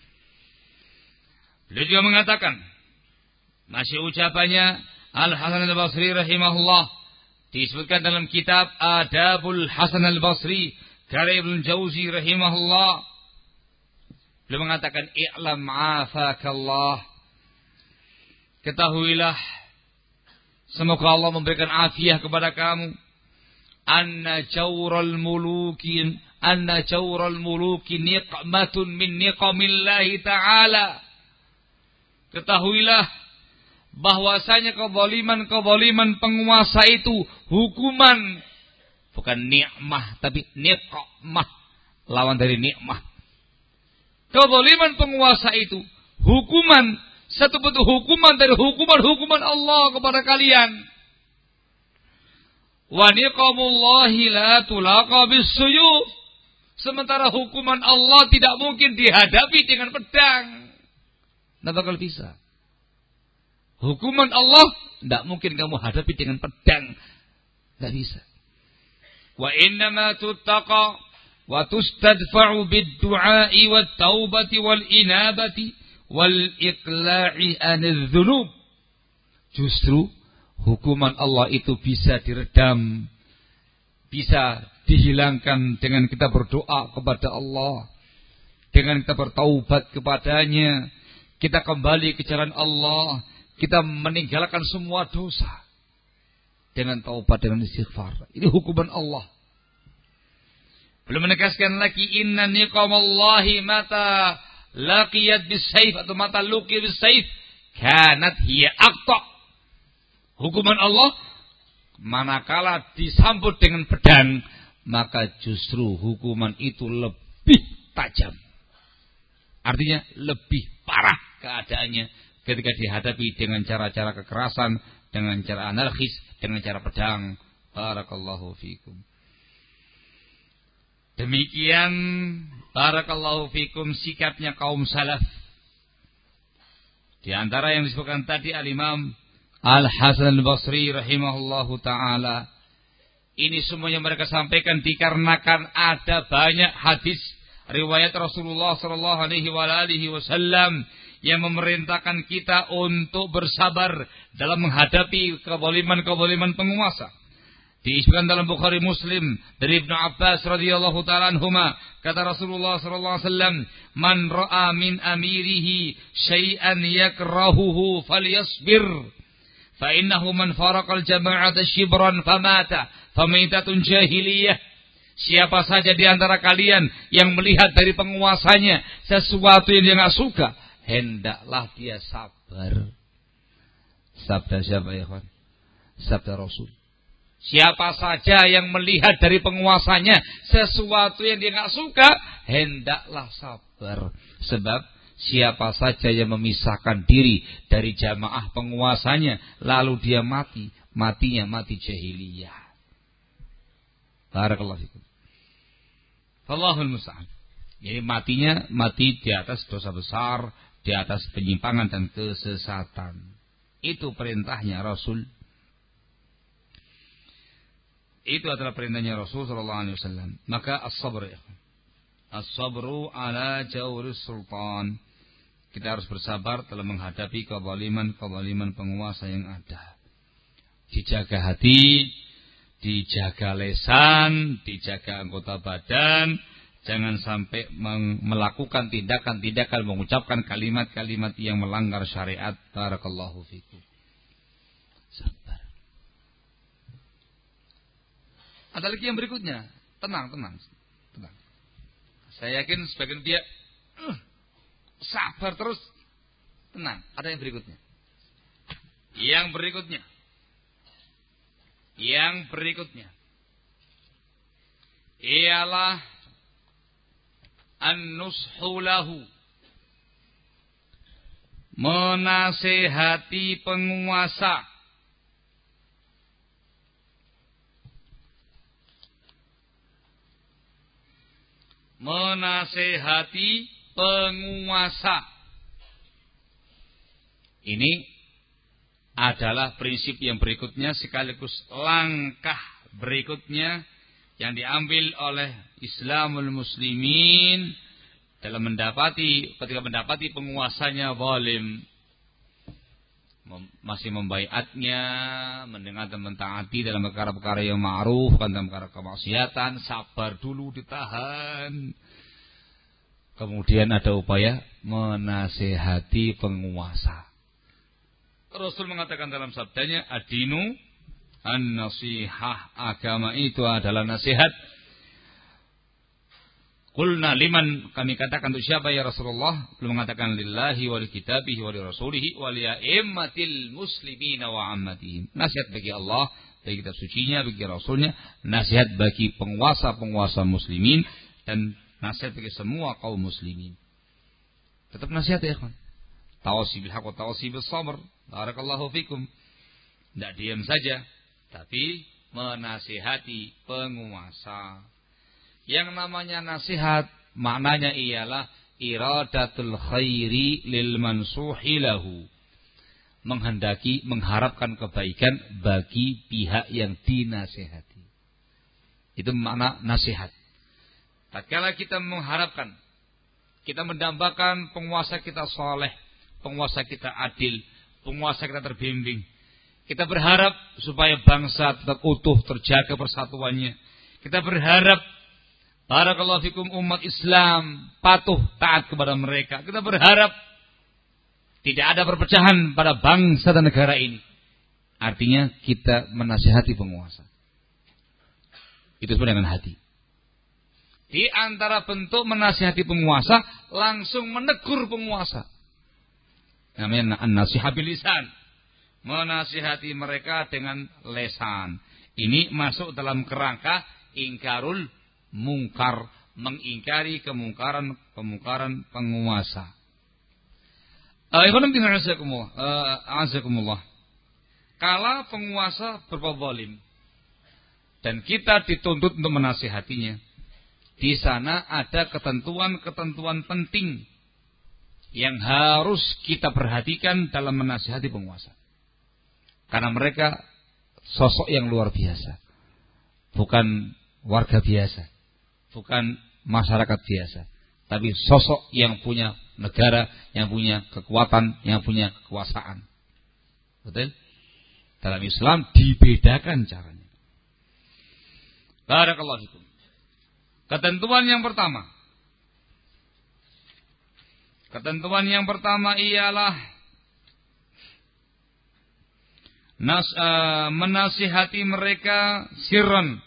Beliau juga mengatakan, masih ucapannya Al-Hasan Al-Basri rahimahullah, disebutkan dalam kitab Adabul Hasan Al-Basri karya Ibnu Jauzi rahimahullah. Beliau mengatakan, i'lam afakallah, ketahuilah, semoga Allah memberikan afiah kepada kamu, anna jawral mulukin anna jawral muluki niqmatun min niqamillahi ta'ala. Ketahuilah bahwasanya kezaliman-kezaliman penguasa itu hukuman, bukan nikmah tapi niqmah, lawan dari nikmah. Kezaliman penguasa itu hukuman, satu bentuk hukuman dari hukuman-hukuman Allah kepada kalian. Wa niqamullahi la tulaqa bis-suyuf. Sementara hukuman Allah tidak mungkin dihadapi dengan pedang. Tidak bakal bisa. Hukuman Allah tidak mungkin kamu hadapi dengan pedang. Tidak bisa. Wa innama tuttaqa wa tustadfa'u bid-du'a'i wat-taubati wal-inabati wal-iqla'i anidh-dhunub. Justru hukuman Allah itu bisa diredam, bisa dihilangkan dengan kita berdoa kepada Allah, dengan kita bertaubat kepadanya, kita kembali ke jalan Allah, kita meninggalkan semua dosa dengan taubat, dengan istighfar. Ini hukuman Allah. Belum menegaskan lagi, inna niqamallahi mata laqiyat bisayf atau mata luqiyat bisayf kanat hiya aqta. Hukuman Allah manakala disambut dengan pedang, maka justru hukuman itu lebih tajam. Artinya lebih parah keadaannya ketika dihadapi dengan cara-cara kekerasan, dengan cara anarkis, dengan cara pedang. Barakallahu fikum. Demikian barakallahu fikum sikapnya kaum salaf. Di antara yang disebutkan tadi Al-Imam Al-Hasan Al-Basri rahimahullahu ta'ala. Ini semuanya mereka sampaikan dikarenakan ada banyak hadis riwayat Rasulullah sallallahu alaihi wasallam yang memerintahkan kita untuk bersabar dalam menghadapi kezaliman-kezaliman penguasa. Disebutkan dalam Bukhari Muslim dari Ibnu Abbas radhiyallahu taala anhuma, kata Rasulullah sallallahu alaihi wasallam, "Man ra'a min amirihi syai'an yakrahuhu falyasbir, fa innahu man faraqal jama'ata shibran famata famaitatun jahiliyah." Siapa saja di antara kalian yang melihat dari penguasanya sesuatu yang dia nggak suka, hendaklah dia sabar. Sabda siapa ya kawan? Sabda Rasul. Siapa saja yang melihat dari penguasanya sesuatu yang dia nggak suka, hendaklah sabar. Sebab siapa saja yang memisahkan diri dari jamaah penguasanya, lalu dia mati, matinya mati jahiliyah. Barakallahu fikum. Allahul musta'an. Jadi matinya mati di atas dosa besar, di atas penyimpangan dan kesesatan. Itu perintahnya Rasul. Itu adalah perintahnya Rasul sallallahu alaihi wasallam. Maka as-sabr, as-sabru ala jawris sultan. Kita harus bersabar dalam menghadapi kezaliman-kezaliman penguasa yang ada. Dijaga hati dijaga lesan, dijaga anggota badan, jangan sampai melakukan tindakan-tindakan, mengucapkan kalimat-kalimat yang melanggar syariat. Barakallahu fikum. Sabar. Ada lagi yang berikutnya. Tenang, tenang, tenang. Saya yakin sebagian dia uh, sabar terus. Tenang. Ada yang berikutnya. Yang berikutnya. Yang berikutnya. Ialah an-nushu lahu. Menasihati penguasa. Menasihati penguasa. Ini adalah prinsip yang berikutnya sekaligus langkah berikutnya yang diambil oleh Islamul Muslimin dalam mendapati ketika mendapati penguasanya zalim, masih membaiatnya, mendengar dan mentaati dalam perkara-perkara yang ma'ruf, kan dalam perkara kemaksiatan, sabar dulu, ditahan. Kemudian ada upaya menasihati penguasa. Rasul mengatakan dalam sabdanya, ad-dinu an-nasihah, agama itu adalah nasihat. Qulna liman, kami katakan untuk siapa ya Rasulullah? Belum mengatakan lillahi wa li kitabihi wa li rasulihi wa li a'immatil muslimina wa ammatihim. Nasihat bagi Allah, bagi kitab sucinya, bagi rasulnya, nasihat bagi penguasa-penguasa muslimin, dan nasihat bagi semua kaum muslimin. Tetap nasihat ya kan. Tawasi bil haqq wa tawasi bis sabr. Barakallahu fikum. Tidak diam saja, tapi menasihati penguasa. Yang namanya nasihat, maknanya ialah iradatul khairi lil mansuhi lahu. Menghendaki, mengharapkan kebaikan bagi pihak yang dinasihati. Itu makna nasihat. Tatkala kita mengharapkan, kita mendambakan penguasa kita saleh, penguasa kita adil, penguasa kita terbimbing. Kita berharap supaya bangsa tetap utuh, terjaga persatuannya. Kita berharap barakallahu fikum umat Islam patuh taat kepada mereka. Kita berharap tidak ada perpecahan pada bangsa dan negara ini. Artinya kita menasihati penguasa. Itu sebenarnya dengan hati. Di antara bentuk menasihati penguasa, langsung menegur penguasa. Namanya an-nasihah bil lisan. Menasihati mereka dengan lesan. Ini masuk dalam kerangka ingkarul mungkar, mengingkari kemungkaran-kemungkaran penguasa. Azakumullah. Kala penguasa berbuat zalim dan kita dituntut untuk menasihatinya, di sana ada ketentuan-ketentuan penting yang harus kita perhatikan dalam menasihati penguasa. Karena mereka sosok yang luar biasa. Bukan warga biasa. Bukan masyarakat biasa. Tapi sosok yang punya negara, yang punya kekuatan, yang punya kekuasaan. Betul? Dalam Islam dibedakan caranya. Barakallahu fikum. Ketentuan yang pertama. Ketentuan yang pertama ialah Nas, uh, menasihati mereka sirran,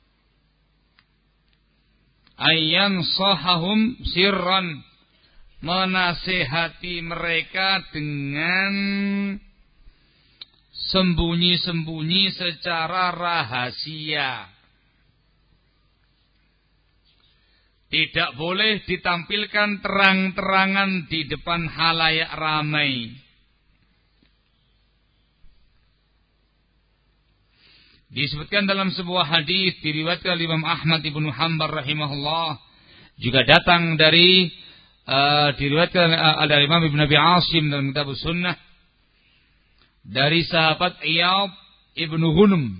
ayyan sahahum sirran, menasihati mereka dengan sembunyi-sembunyi secara rahasia. Tidak boleh ditampilkan terang-terangan di depan halayak ramai. Disebutkan dalam sebuah hadis diriwayatkan oleh Imam Ahmad ibnu Hanbal rahimahullah, juga datang dari uh, diriwayatkan uh, dari Imam Ibnu Abi Asim dalam kitab Sunnah dari sahabat Iyad ibnu Hunum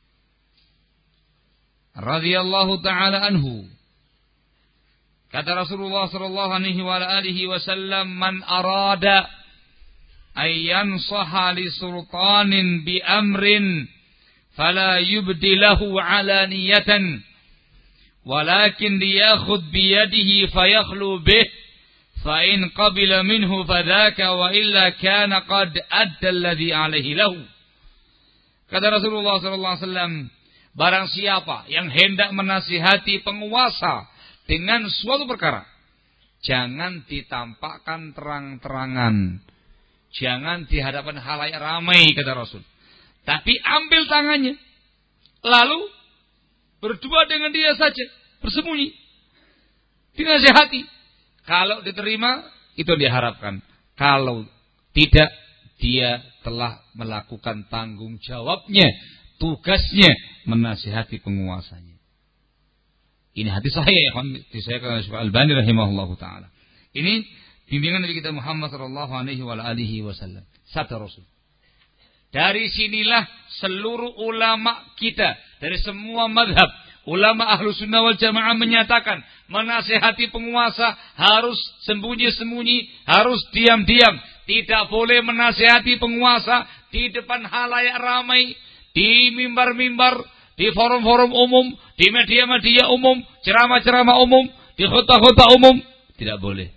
radhiyallahu taala anhu. Kata Rasulullah sallallahu alaihi wa alihi wasallam, man arada ayyan saha li sultanin bi amrin fala yubdilahu alaniyatan walakin liyakhudh biyadihi fayakhlu bih fa in qabila minhu fadzaka wa illa kana qad adda alladhi alaihi lahu. Kata Rasulullah sallallahu alaihi wasallam, barang siapa yang hendak menasihati penguasa dengan suatu perkara, jangan ditampakkan terang-terangan, jangan di hadapan halayak ramai, kata Rasul. Tapi ambil tangannya, lalu berdua dengan dia saja, bersembunyi, dinasihati. Kalau diterima, itu diharapkan. Kalau tidak, dia telah melakukan tanggung jawabnya, tugasnya menasihati penguasanya. Ini hadis sahih ya, disahihkan oleh Syekh Al-Albani rahimahullahu taala. Ini bimbingan dari kita Muhammad sallallahu alaihi wa alihi wasallam. Sabda Rasul. Dari sinilah seluruh ulama kita dari semua mazhab, ulama ahlu sunnah wal jamaah menyatakan menasihati penguasa harus sembunyi-sembunyi, harus diam-diam. Tidak boleh menasihati penguasa di depan halayak ramai, di mimbar-mimbar, di forum-forum umum, di media-media umum, ceramah-ceramah umum, di khutbah-khutbah umum. Tidak boleh.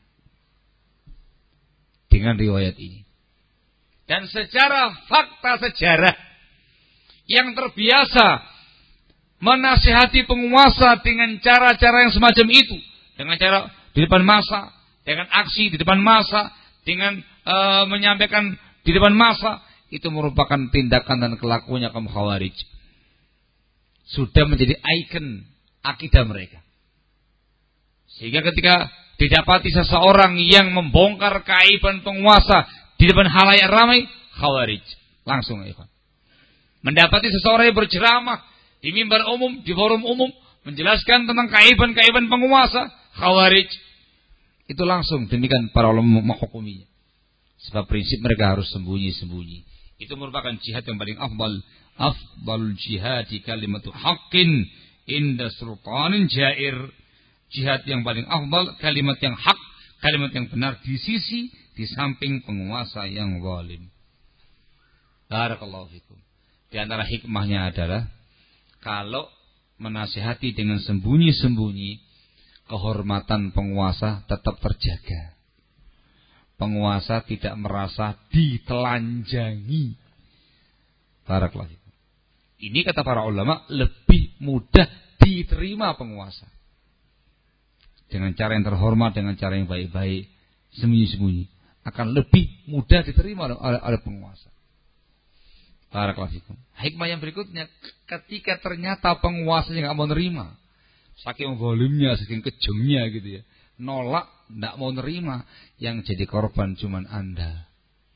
Dengan riwayat ini. Dan secara fakta sejarah yang terbiasa menasihati penguasa dengan cara-cara yang semacam itu, dengan cara di depan massa, dengan aksi di depan massa, dengan uh, menyampaikan di depan massa, itu merupakan tindakan dan kelakuannya kaum Khawarij. Sudah menjadi ikon akidah mereka. Sehingga ketika didapati seseorang yang membongkar keaiban penguasa di depan halayak ramai, Khawarij langsung ikhwan. Mendapati seseorang yang berceramah di mimbar umum, di forum umum, menjelaskan tentang keaiban-keaiban penguasa, Khawarij. Itu langsung demikian para ulama menghukuminya. Sebab prinsip mereka harus sembunyi-sembunyi. Itu merupakan jihad yang paling afdal. Afdalul jihadi kalimatu haqqin inda sultanin jair. Jihad yang paling afdal, kalimat yang hak, kalimat yang benar di sisi, di samping penguasa yang zalim. Barakallahu fikum. Di antara hikmahnya adalah kalau menasihati dengan sembunyi-sembunyi, kehormatan penguasa tetap terjaga. Penguasa tidak merasa ditelanjangi. Barakallahu fikum. Ini kata para ulama lebih mudah diterima penguasa. Dengan cara yang terhormat, dengan cara yang baik-baik, sembunyi-sembunyi, akan lebih mudah diterima oleh, oleh penguasa. Barakallahu fikum. Hikmah yang berikutnya, ketika ternyata penguasanya nggak mau nerima, saking zalimnya, saking kejamnya gitu ya, nolak, nggak mau nerima, yang jadi korban cuman Anda.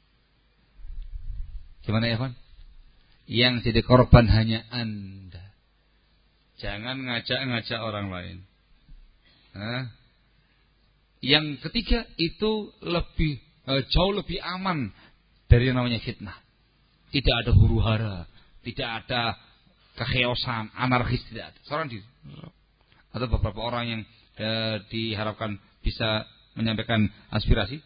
Gimana ya, Pak? Yang jadi korban hanya Anda. Jangan ngajak-ngajak orang lain. Nah, yang ketiga itu lebih eh, jauh lebih aman dari yang namanya fitnah. Tidak ada huru-hara, tidak ada kechaosan, anarkis, tidak ada. Seorang di atau beberapa orang yang eh, diharapkan bisa menyampaikan aspirasi,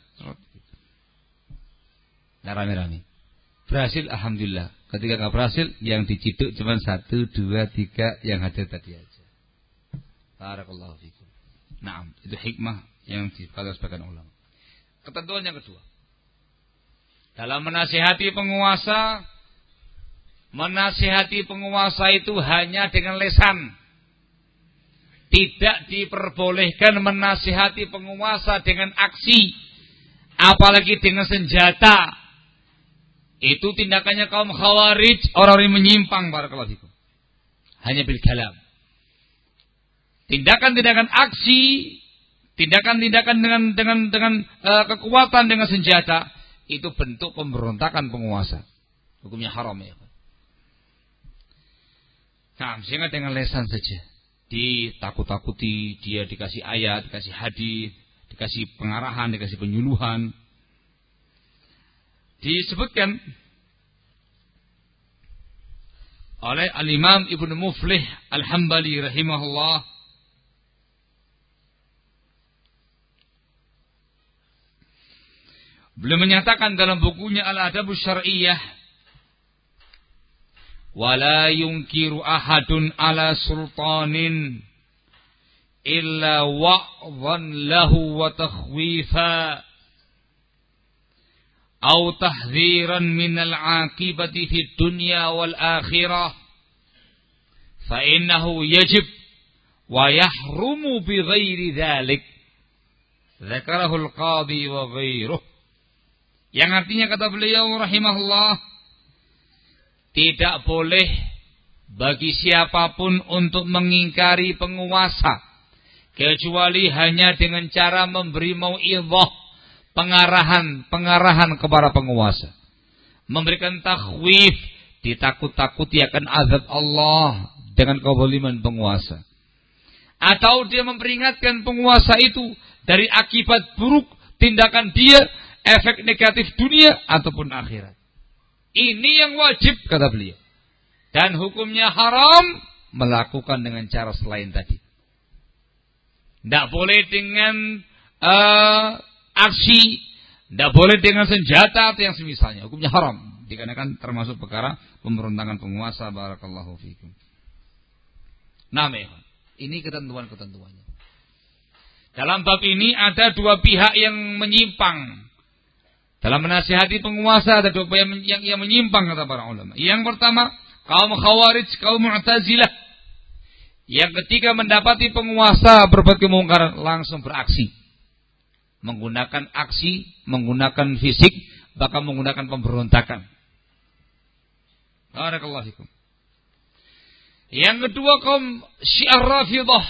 nah, rame-rame. Berhasil, alhamdulillah. Ketika nggak berhasil, yang diciduk cuma satu, dua, tiga yang hadir tadi aja. Barakallahu fikum. Nah, itu hikmah yang dikatakan sebagian ulama. Ketentuan yang kedua, dalam menasihati penguasa, menasihati penguasa itu hanya dengan lisan. Tidak diperbolehkan menasihati penguasa dengan aksi, apalagi dengan senjata. Itu tindakannya kaum Khawarij, orang yang menyimpang, barakallahu fikum. Hanya bil kalam. Tindakan-tindakan aksi, tindakan-tindakan dengan dengan dengan uh, kekuatan, dengan senjata, itu bentuk pemberontakan penguasa. Hukumnya haram ya. Nah, sehingga dengan lesan saja, ditakut-takuti, dia dikasih ayat, dikasih hadis, dikasih pengarahan, dikasih penyuluhan. Disebutkan oleh Al-Imam Ibnu Muflih Al-Hambali rahimahullah, beliau menyatakan dalam bukunya Al-Adabus Syar'iyyah wala yunkiru ahadun ala sultanin illa wa'dhan lahu wa takhwifa aw tahdhiran minal 'aqibati fid dunya wal akhirah fa innahu yajib wa yahrumu bi ghairi dzalik. Dzakarahu al-qadhi wa ghairuh. Yang artinya kata beliau rahimahullah, tidak boleh bagi siapapun untuk mengingkari penguasa kecuali hanya dengan cara memberi mau'idhah, pengarahan, pengarahan kepada penguasa, memberikan takhwif, ditakut-takuti akan azab Allah dengan kezaliman penguasa, atau dia memperingatkan penguasa itu dari akibat buruk tindakan dia, efek negatif dunia ataupun akhirat. Ini yang wajib kata beliau, dan hukumnya haram melakukan dengan cara selain tadi. Tidak boleh dengan uh, aksi, tidak boleh dengan senjata atau yang semisalnya. Hukumnya haram, dikarenakan termasuk perkara pemberontakan penguasa. Barakallahu fikum. Nah, ini ketentuan-ketentuannya. Dalam bab ini ada dua pihak yang menyimpang. Dalam menasihati penguasa ada dua pihak yang, yang menyimpang kata para ulama. Yang pertama, kaum Khawarij, kaum Mu'tazilah. Yang ketika mendapati penguasa berbuat kemungkaran langsung beraksi. Menggunakan aksi, menggunakan fisik, bahkan menggunakan pemberontakan. Barakallahu fikum. Yang kedua kaum Syiah Rafidhah.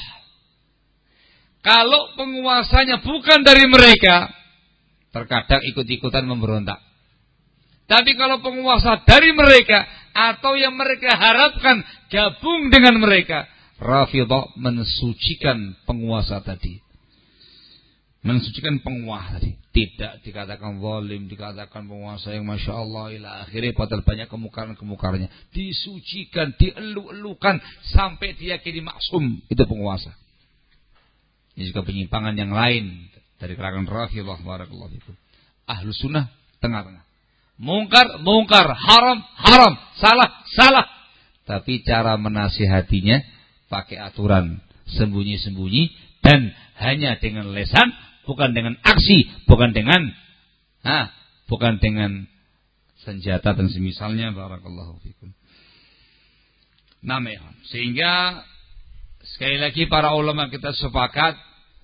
Kalau penguasanya bukan dari mereka, terkadang ikut-ikutan memberontak. Tapi kalau penguasa dari mereka atau yang mereka harapkan gabung dengan mereka, Rafidhah mensucikan penguasa tadi. Mensucikan penguasa tadi. Tidak dikatakan zalim, dikatakan penguasa yang Masya Allah ila akhirnya, padahal banyak kemungkaran-kemungkarannya. Disucikan, dielu-elukan sampai diyakini maksum itu penguasa. Ini juga penyimpangan yang lain dari kalangan Rafidhah. Barakallahu fikum. Ahlus sunnah tengah-tengah. Mungkar, mungkar, haram, haram, salah, salah. Tapi cara menasihatinya pakai aturan sembunyi-sembunyi dan hanya dengan lesan, bukan dengan aksi, bukan dengan ha, bukan dengan senjata dan semisalnya. Barakallahu fikum. Nah, sehingga sekali lagi para ulama kita sepakat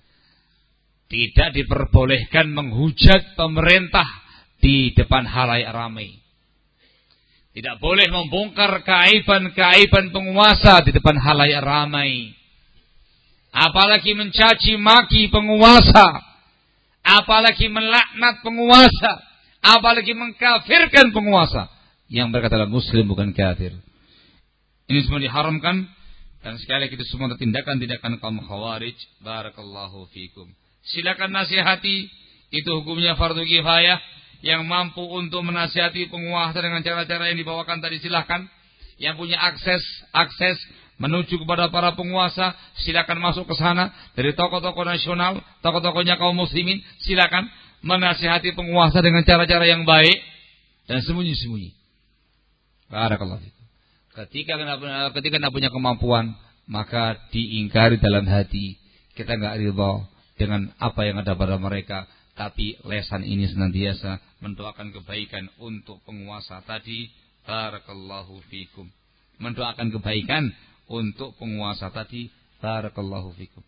tidak diperbolehkan menghujat pemerintah di depan halayak ramai. Tidak boleh membongkar keaiban-keaiban penguasa di depan halayak ramai. Apalagi mencaci maki penguasa. Apalagi melaknat penguasa. Apalagi mengkafirkan penguasa. Yang mereka adalah muslim bukan kafir. Ini semua diharamkan. Dan sekali lagi itu semua tindakan-tindakan kaum Khawarij. Barakallahu fikum. Silakan nasihati. Itu hukumnya fardu kifayah. Yang mampu untuk menasihati penguasa dengan cara-cara yang dibawakan tadi silahkan. Yang punya akses akses menuju kepada para penguasa, silakan masuk ke sana. Dari tokoh-tokoh nasional, tokoh-tokohnya kaum muslimin, silakan menasihati penguasa dengan cara-cara yang baik dan sembunyi-sembunyi. Barakallahu fikum. Ketika ketika tidak punya kemampuan, maka diingkari dalam hati. Kita enggak ridha dengan apa yang ada pada mereka. Tapi lesan ini senantiasa mendoakan kebaikan untuk penguasa tadi. Barakallahu fikum. Mendoakan kebaikan untuk penguasa tadi. Barakallahu fikum.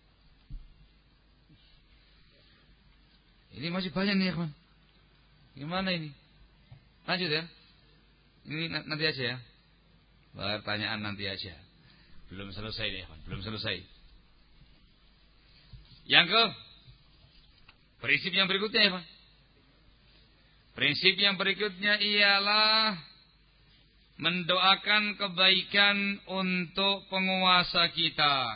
Ini masih banyak nih, kawan. Gimana ini? Lanjut ya. Ini nanti aja ya. Pertanyaan nanti aja. Belum selesai nih, kawan. Belum selesai. Yang ke prinsip yang berikutnya ya, Pak. Prinsip yang berikutnya ialah mendoakan kebaikan untuk penguasa kita.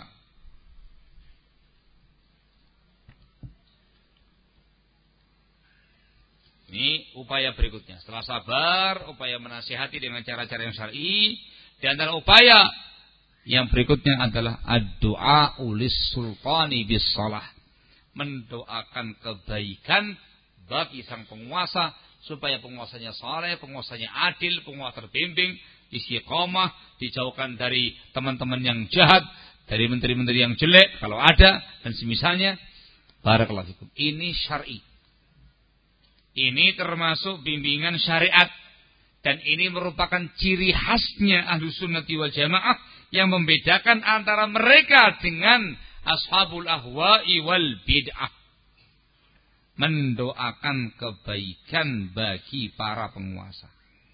Ini upaya berikutnya. Setelah sabar, upaya menasihati dengan cara-cara yang syar'i, dan antara upaya yang berikutnya adalah ad-du'a ulis sultani bis shalah. Mendoakan kebaikan bagi sang penguasa supaya penguasanya saleh, penguasanya adil, penguasa terbimbing istiqomah, dijauhkan dari teman-teman yang jahat, dari menteri-menteri yang jelek kalau ada dan semisalnya. Barakallahu fikum. Ini syar'i. Ini termasuk bimbingan syariat. Dan ini merupakan ciri khasnya Ahlus Sunnati wal Jamaah yang membedakan antara mereka dengan ashabul ahwa'i wal bid'ah. Mendoakan kebaikan bagi para penguasa.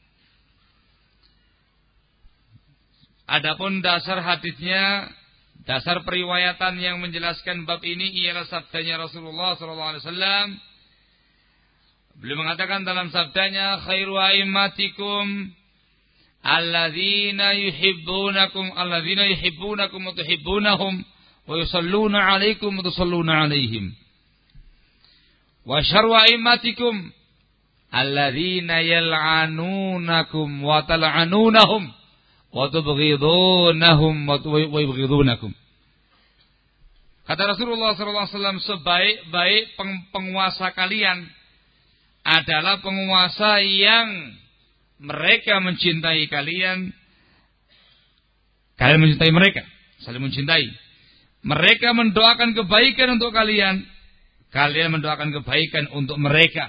Adapun dasar hadisnya, dasar periwayatan yang menjelaskan bab ini ialah sabdanya Rasulullah sallallahu alaihi wasallam. Beliau mengatakan dalam sabdanya, khairu a'immatikum alladzina yuhibbunakum alladzina yuhibbunakum wa tuhibbunahum wa yusalluna 'alaikum wa tusalluna 'alaihim. Wa syarru a'immatikum alladzina yal'anunakum wa tal'anunahum wa tubghidunahum wa yubghidunakum. Kata Rasulullah sallallahu alaihi wasallam, sebaik-baik penguasa kalian adalah penguasa yang mereka mencintai kalian, kalian mencintai mereka, saling mencintai. Mereka mendoakan kebaikan untuk kalian, kalian mendoakan kebaikan untuk mereka.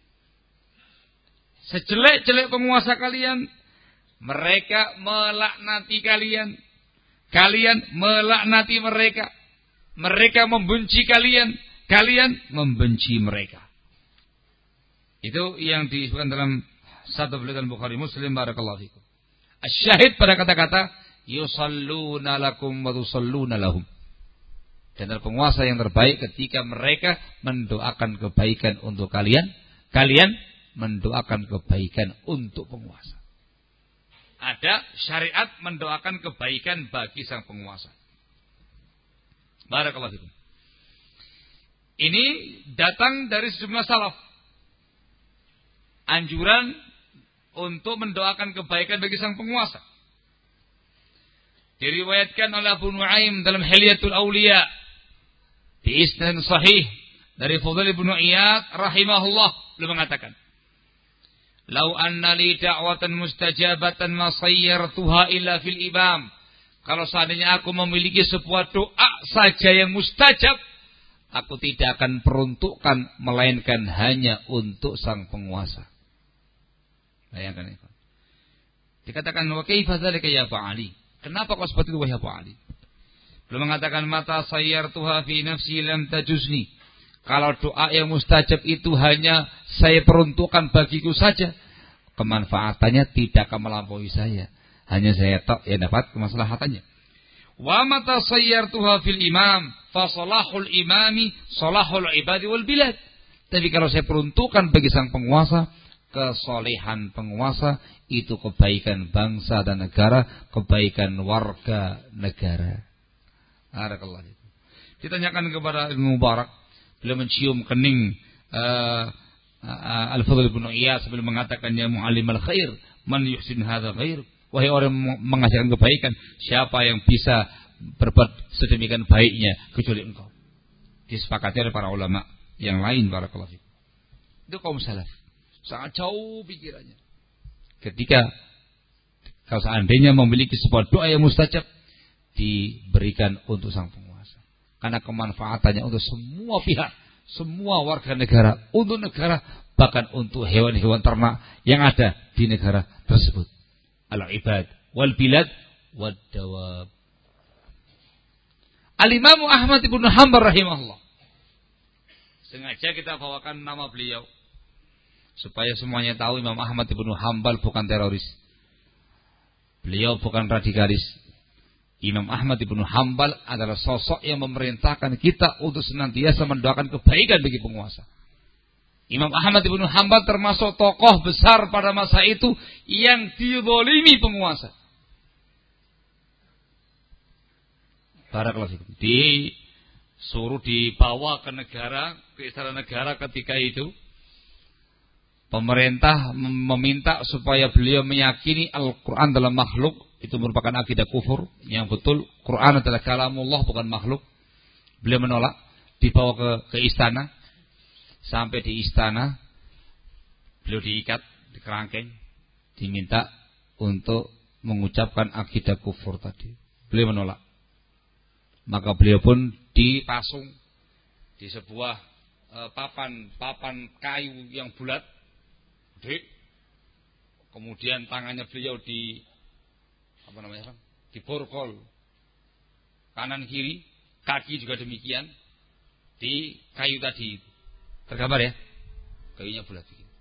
Sejelek-jelek penguasa kalian, mereka melaknati kalian, kalian melaknati mereka. Mereka membenci kalian, kalian membenci mereka. Itu yang disebutkan dalam satu tulisan Bukhari Muslim. Barakallahu fikum. Asyahid pada kata-kata yusalluna lakum wa tusalluna lahum. Dan adalah penguasa yang terbaik ketika mereka mendoakan kebaikan untuk kalian, kalian mendoakan kebaikan untuk penguasa. Ada syariat mendoakan kebaikan bagi sang penguasa. Barakallahu fikum. Ini datang dari sejumlah salaf. Anjuran untuk mendoakan kebaikan bagi sang penguasa. Diriwayatkan oleh Abu Nuaim dalam Hilyatul Auliya bi isnad sahih dari Fudail bin Iyad rahimahullah, beliau mengatakan, "Lau anna li da'watan mustajabatan ma sayyartuha illa fil imam." Kalau seandainya aku memiliki sebuah doa saja yang mustajab, aku tidak akan peruntukkan melainkan hanya untuk sang penguasa. Bayangkan itu. Dikatakan, wa kaifa dzalika ya Pak Ali? Kenapa kau seperti itu wahai Pak Ali? Belum mengatakan mata sayyartuha fi nafsi lam tajuzni. Kalau doa yang mustajab itu hanya saya peruntukkan bagiku saja, kemanfaatannya tidak akan melampaui saya. Hanya saya tak yang dapat kemaslahatannya. Wa mata sayyartuha fil imam fa salahul imami salahul ibadi wal bilad. Tapi kalau saya peruntukkan bagi sang penguasa, kesolehan penguasa itu kebaikan bangsa dan negara, kebaikan warga negara. Barakallahu fikum. Ditanyakan kepada Ibnu Mubarak, beliau mencium kening uh, uh, Al-Fadl bin Iyad sebelum mengatakan, ya mu'allim al-khair man yuhsin hadza khair. Wahai orang mengajarkan kebaikan, siapa yang bisa berbuat sedemikian baiknya kecuali engkau. Disepakati oleh para ulama yang lain. Barakallahu fikum. Itu kaum salaf. Sangat jauh pikirannya. Ketika kalau seandainya memiliki sebuah doa yang mustajab, diberikan untuk sang penguasa. Karena kemanfaatannya untuk semua pihak, semua warga negara, untuk negara, bahkan untuk hewan-hewan ternak yang ada di negara tersebut. Al-ibad wal bilad wad dawab. Al-Imam Ahmad ibn Hanbal rahimahullah. Sengaja kita bawakan nama beliau supaya semuanya tahu Imam Ahmad ibn Hanbal bukan teroris. Beliau bukan radikalis. Imam Ahmad ibn Hanbal adalah sosok yang memerintahkan kita untuk senantiasa mendoakan kebaikan bagi penguasa. Imam Ahmad ibn Hanbal termasuk tokoh besar pada masa itu yang dizalimi penguasa. Barakallahu fikum. Disuruh dibawa ke negara, ke istana negara ketika itu. Pemerintah meminta supaya beliau meyakini Al-Quran dalam makhluk. Itu merupakan akidah kufur. Yang betul, Quran adalah kalamullah, bukan makhluk. Beliau menolak. Dibawa ke, ke istana. Sampai di istana, beliau diikat, di kerangkeng. Diminta untuk mengucapkan akidah kufur tadi. Beliau menolak. Maka beliau pun dipasung di sebuah e, papan papan kayu yang bulat, gede. Kemudian tangannya beliau di apa namanya? Diborgol kanan kiri, kaki juga demikian di kayu tadi. Tergambar ya? Kayunya bulat begini.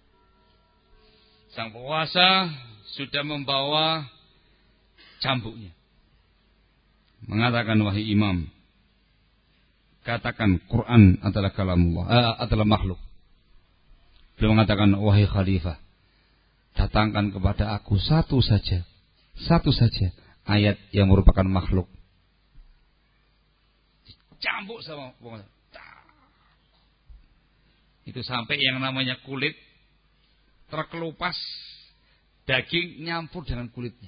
Sang penguasa sudah membawa cambuknya. Mengatakan, wahai imam, katakan Quran adalah kalamullah, eh, adalah makhluk. Beliau mengatakan, wahai khalifah, datangkan kepada aku satu saja, satu saja ayat yang merupakan makhluk. Dicambuk sama penguasa. Itu sampai yang namanya kulit terkelupas, daging nyampur dengan kulitnya.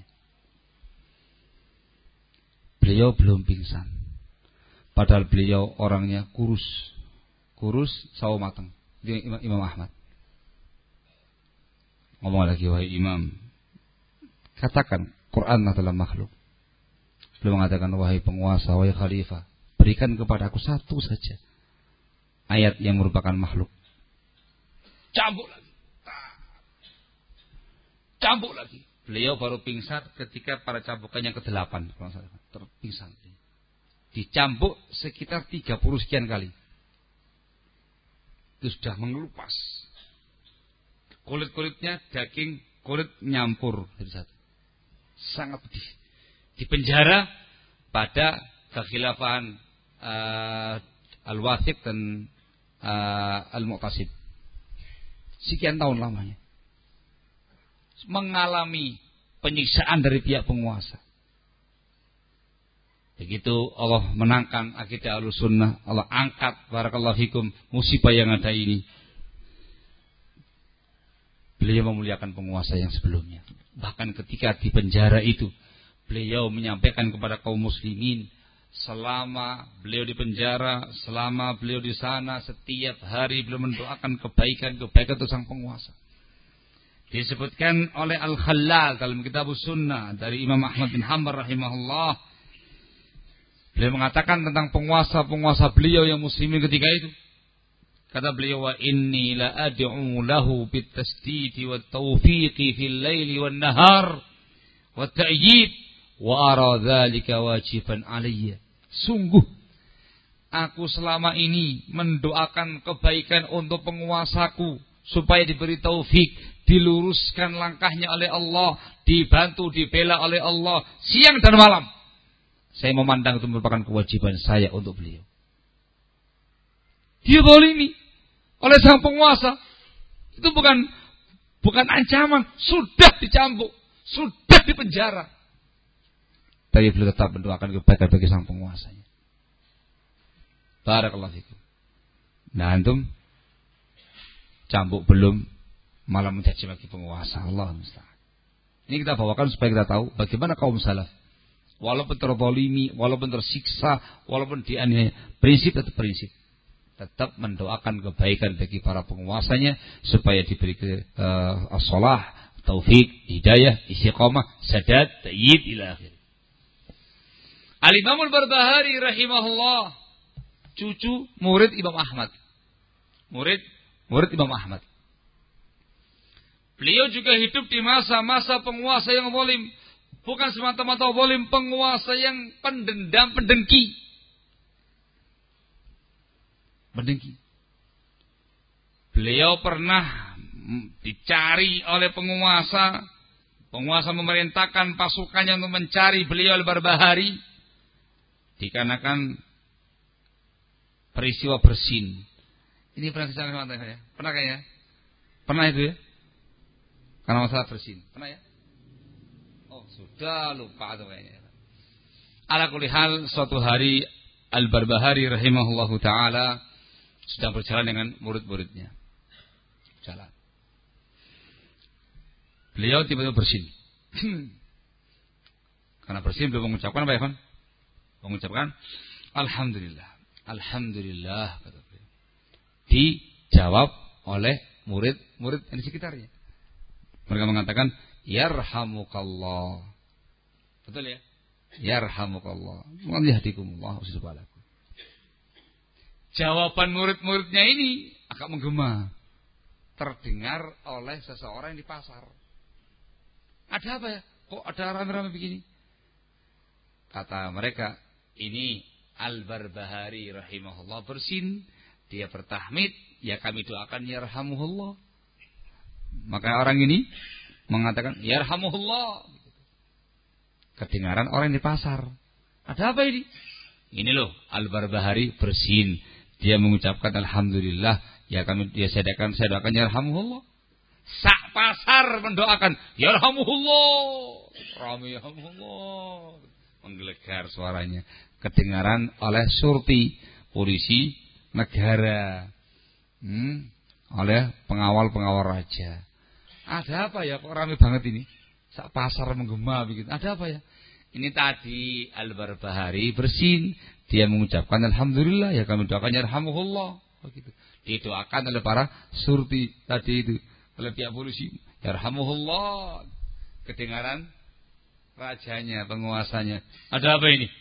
Beliau belum pingsan, padahal beliau orangnya kurus, kurus sawo matang. Imam, Imam Ahmad ngomong lagi, wahai imam, katakan Quran adalah makhluk. Beliau mengatakan, wahai penguasa, wahai khalifah, berikan kepada aku satu saja ayat yang merupakan makhluk. Cambuk lagi, cambuk lagi. Beliau baru pingsan ketika para cambukan yang kedelapan terpingsan. Dicambuk sekitar tiga puluh sekian kali. Itu sudah mengelupas. Kulit-kulitnya, daging, kulit nyampur jadi satu. Sangat pedih. Di penjara pada kekhilafahan uh, Al-Wathiq dan uh, Al-Mu'tasim. Sekian tahun lamanya. Mengalami penyiksaan dari pihak penguasa. Begitu Allah menangkan akidah Ahlussunnah, Allah angkat barakallahu fikum musibah yang ada ini. Beliau memuliakan penguasa yang sebelumnya. Bahkan ketika di penjara itu, beliau menyampaikan kepada kaum muslimin, selama beliau di penjara, selama beliau di sana, setiap hari beliau mendoakan kebaikan-kebaikan untuk sang penguasa. Disebutkan oleh Al-Khallal dalam kitab Sunnah dari Imam Ahmad bin Hanbal rahimahullah. Beliau mengatakan tentang penguasa-penguasa beliau yang muslimin ketika itu. Kata beliau, wa inni la ad'u lahu bit tasdidi wat tawfiqi fil laili wan nahar wat ta'yid wa ara dzalika wajiban alayya. Sungguh aku selama ini mendoakan kebaikan untuk penguasaku supaya diberi taufik, diluruskan langkahnya oleh Allah, dibantu, dibela oleh Allah siang dan malam. Saya memandang itu merupakan kewajiban saya untuk beliau. Dia zalimi oleh sang penguasa. Itu bukan bukan ancaman, sudah dicambuk, sudah dipenjara. Tapi beliau tetap mendoakan kebaikan bagi sang penguasanya. Barakallahu fikum. Nah, antum cambuk belum, malah mencaci maki penguasa. Allah musta'an. Ini kita bawakan supaya kita tahu bagaimana kaum salaf, walaupun terzalimi, walaupun tersiksa, walaupun dianiaya, prinsip tetap prinsip, tetap mendoakan kebaikan bagi para penguasanya supaya diberi ke uh, as-salah, taufik, hidayah, istiqamah, sadad, ta'yid ila akhir. Al-Imam Al-Barbahari rahimahullah, cucu murid Imam Ahmad, murid murid Imam Ahmad. Beliau juga hidup di masa-masa penguasa yang zalim. Bukan semata-mata zalim, penguasa yang pendendam, pendengki. Pendengki. Beliau pernah dicari oleh penguasa. Penguasa memerintahkan pasukannya untuk mencari beliau Al-Barbahari. Dikarenakan peristiwa Bersin. Ini pernah saya sama ya? Pernah kayaknya? Pernah itu ya? Karena masalah Bersin. Pernah ya? Oh, sudah lupa tuh kayaknya. Ala kulli hal, suatu hari Al-Barbahari rahimahullahu taala sedang berjalan dengan murid-muridnya. Jalan. Beliau tiba-tiba bersin. Karena bersin beliau mengucapkan apa ya, kan? Mengucapkan Alhamdulillah. Alhamdulillah, kata beliau. Dijawab oleh murid-murid di sekitarnya. Mereka mengatakan, yarhamukallah. Betul ya? Yarhamukallah. Wa yahdikumullah subhanahu. Jawaban murid-muridnya ini agak menggema. Terdengar oleh seseorang di pasar. Ada apa ya? Kok ada rame-rame begini? Kata mereka, ini Al-Barbahari rahimahullah bersin, dia bertahmid, ya kami doakan yarhamuhullah. Maka orang ini mengatakan yarhamuhullah. Kedengaran orang di pasar. Ada apa ini? Ini loh Al-Barbahari bersin, dia mengucapkan alhamdulillah, ya kami dia sedakan saya doakan yarhamuhullah. Sak pasar mendoakan yarhamuhullah. Rami yarhamuhullah. Menggelegar suaranya. Kedengaran oleh surti polisi negara, hmm, oleh pengawal-pengawal raja. Ada apa ya kok rame banget ini? Sak pasar menggema begitu. Ada apa ya? Ini tadi Al-Barbahari bersin, dia mengucapkan alhamdulillah, ya kami doakan yarhamuhullah. Begitu. Didoakan oleh para surti tadi itu, oleh pihak polisi. Yarhamuhullah. Kedengaran rajanya, penguasanya. Ada apa ini?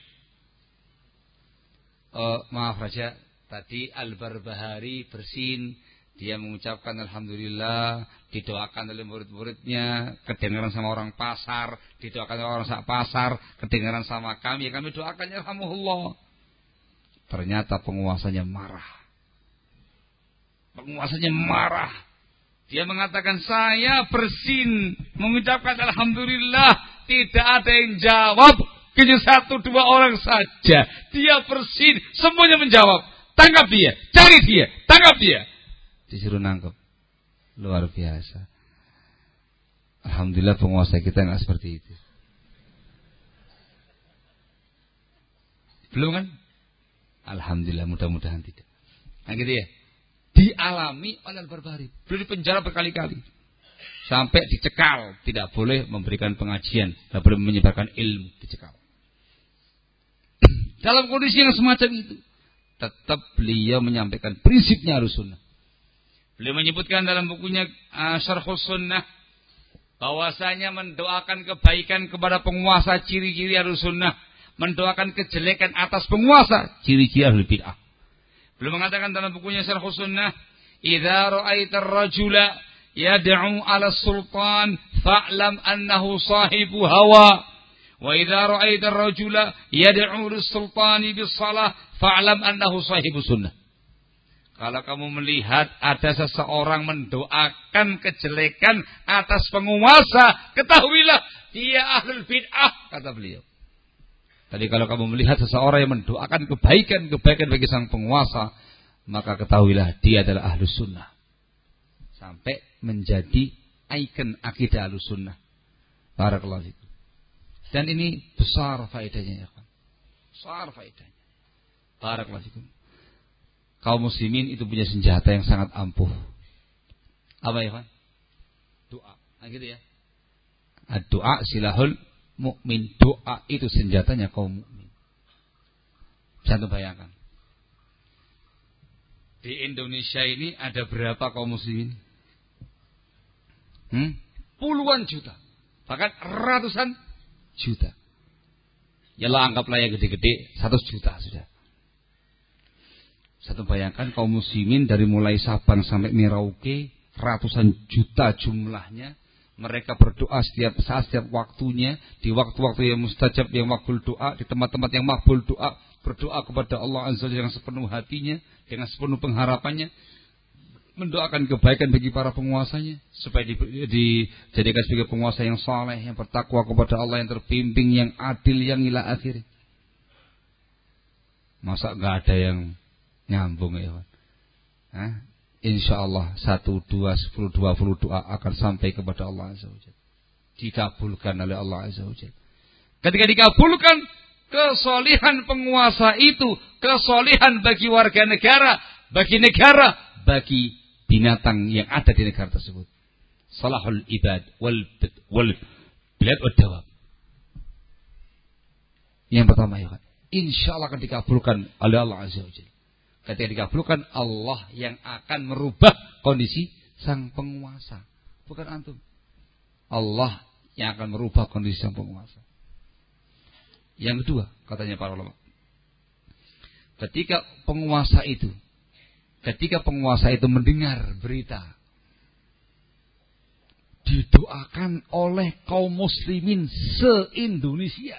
Uh, maaf Raja, tadi Al-Barbahari bersin, dia mengucapkan alhamdulillah, didoakan oleh murid-muridnya, kedengaran sama orang pasar, didoakan oleh orang sak pasar, kedengaran sama kami, ya kami doakan yarhamuhullah. Ternyata penguasanya marah. Penguasanya marah. Dia mengatakan, saya bersin mengucapkan alhamdulillah, tidak ada yang jawab, hanya satu dua orang saja. Dia bersin, semuanya menjawab. Tangkap dia, cari dia, tangkap dia. Disuruh nangkep. Luar biasa. Alhamdulillah penguasa kita nggak seperti itu. Belum kan? Alhamdulillah, mudah-mudahan tidak. Nah gitu ya. Dialami oleh Al-Barbahari. Beliau dipenjara berkali-kali. Sampai dicekal. Tidak boleh memberikan pengajian. Tidak boleh menyebarkan ilmu. Dicekal. Dalam kondisi yang semacam itu, tetap beliau menyampaikan prinsipnya Ahlussunnah. Beliau menyebutkan dalam bukunya uh, Syarhus Sunnah, bahwasanya mendoakan kebaikan kepada penguasa ciri-ciri Ahlussunnah, mendoakan kejelekan atas penguasa ciri-ciri Ahlul Bid'ah. Beliau mengatakan dalam bukunya Syarhus Sunnah, "Idza ra'aita ar-rajula yad'u 'ala as-sultan fa'lam annahu sahibu hawa, wa idza ra'aita ar-rajula yad'u lis-sultani bis-shalah fa'lam annahu sahibu sunnah." Kalau kamu melihat ada seseorang mendoakan kejelekan atas penguasa, ketahuilah dia ahlul bid'ah, kata beliau. Tadi kalau kamu melihat seseorang yang mendoakan kebaikan-kebaikan bagi sang penguasa, maka ketahuilah dia adalah ahlus sunnah. Sampai menjadi ikon akidah ahlus sunnah. Barakallahu fikum. Dan ini besar faedahnya ya kan. Besar faedahnya. Barakallahu fikum. Kaum muslimin itu punya senjata yang sangat ampuh. Apa ya kan? Doa. Nah gitu ya. Doa silahul mukmin. Doa itu senjatanya kaum mukmin. Bisa anda bayangkan. Di Indonesia ini ada berapa kaum muslimin? Hmm? Puluhan juta. Bahkan ratusan juta. Yalah anggaplah yang gede-gede seratus juta sudah. Satu bayangkan kaum muslimin dari mulai Sabang sampai Merauke, ratusan juta jumlahnya. Mereka berdoa setiap saat, setiap waktunya, di waktu-waktu yang mustajab, yang makbul doa, di tempat-tempat yang makbul doa, berdoa kepada Allah Azza wa Jalla dengan sepenuh hatinya, dengan sepenuh pengharapannya, mendoakan kebaikan bagi para penguasanya, supaya dijadikan sebagai penguasa yang saleh, yang bertakwa kepada Allah, yang terbimbing, yang adil, yang ila akhir. Masa enggak ada yang nyambung ya Pak? Hah? Insya Allah satu, dua, sepuluh, dua puluh doa akan sampai kepada Allah Azza wa Jalla. Dikabulkan oleh Allah Azza wa Jalla. Ketika dikabulkan, kesolihan penguasa itu, kesolihan bagi warga negara, bagi negara, bagi binatang yang ada di negara tersebut. Salahul ibad wal wal bilad wad dawab. Yang pertama ya Pak, insya Allah akan dikabulkan oleh Allah Azza wa Jalla. Ketika dikabulkan, Allah yang akan merubah kondisi sang penguasa, bukan antum. Allah yang akan merubah kondisi sang penguasa. Yang kedua, katanya para ulama, ketika penguasa itu, ketika penguasa itu mendengar berita, didoakan oleh kaum muslimin se-Indonesia.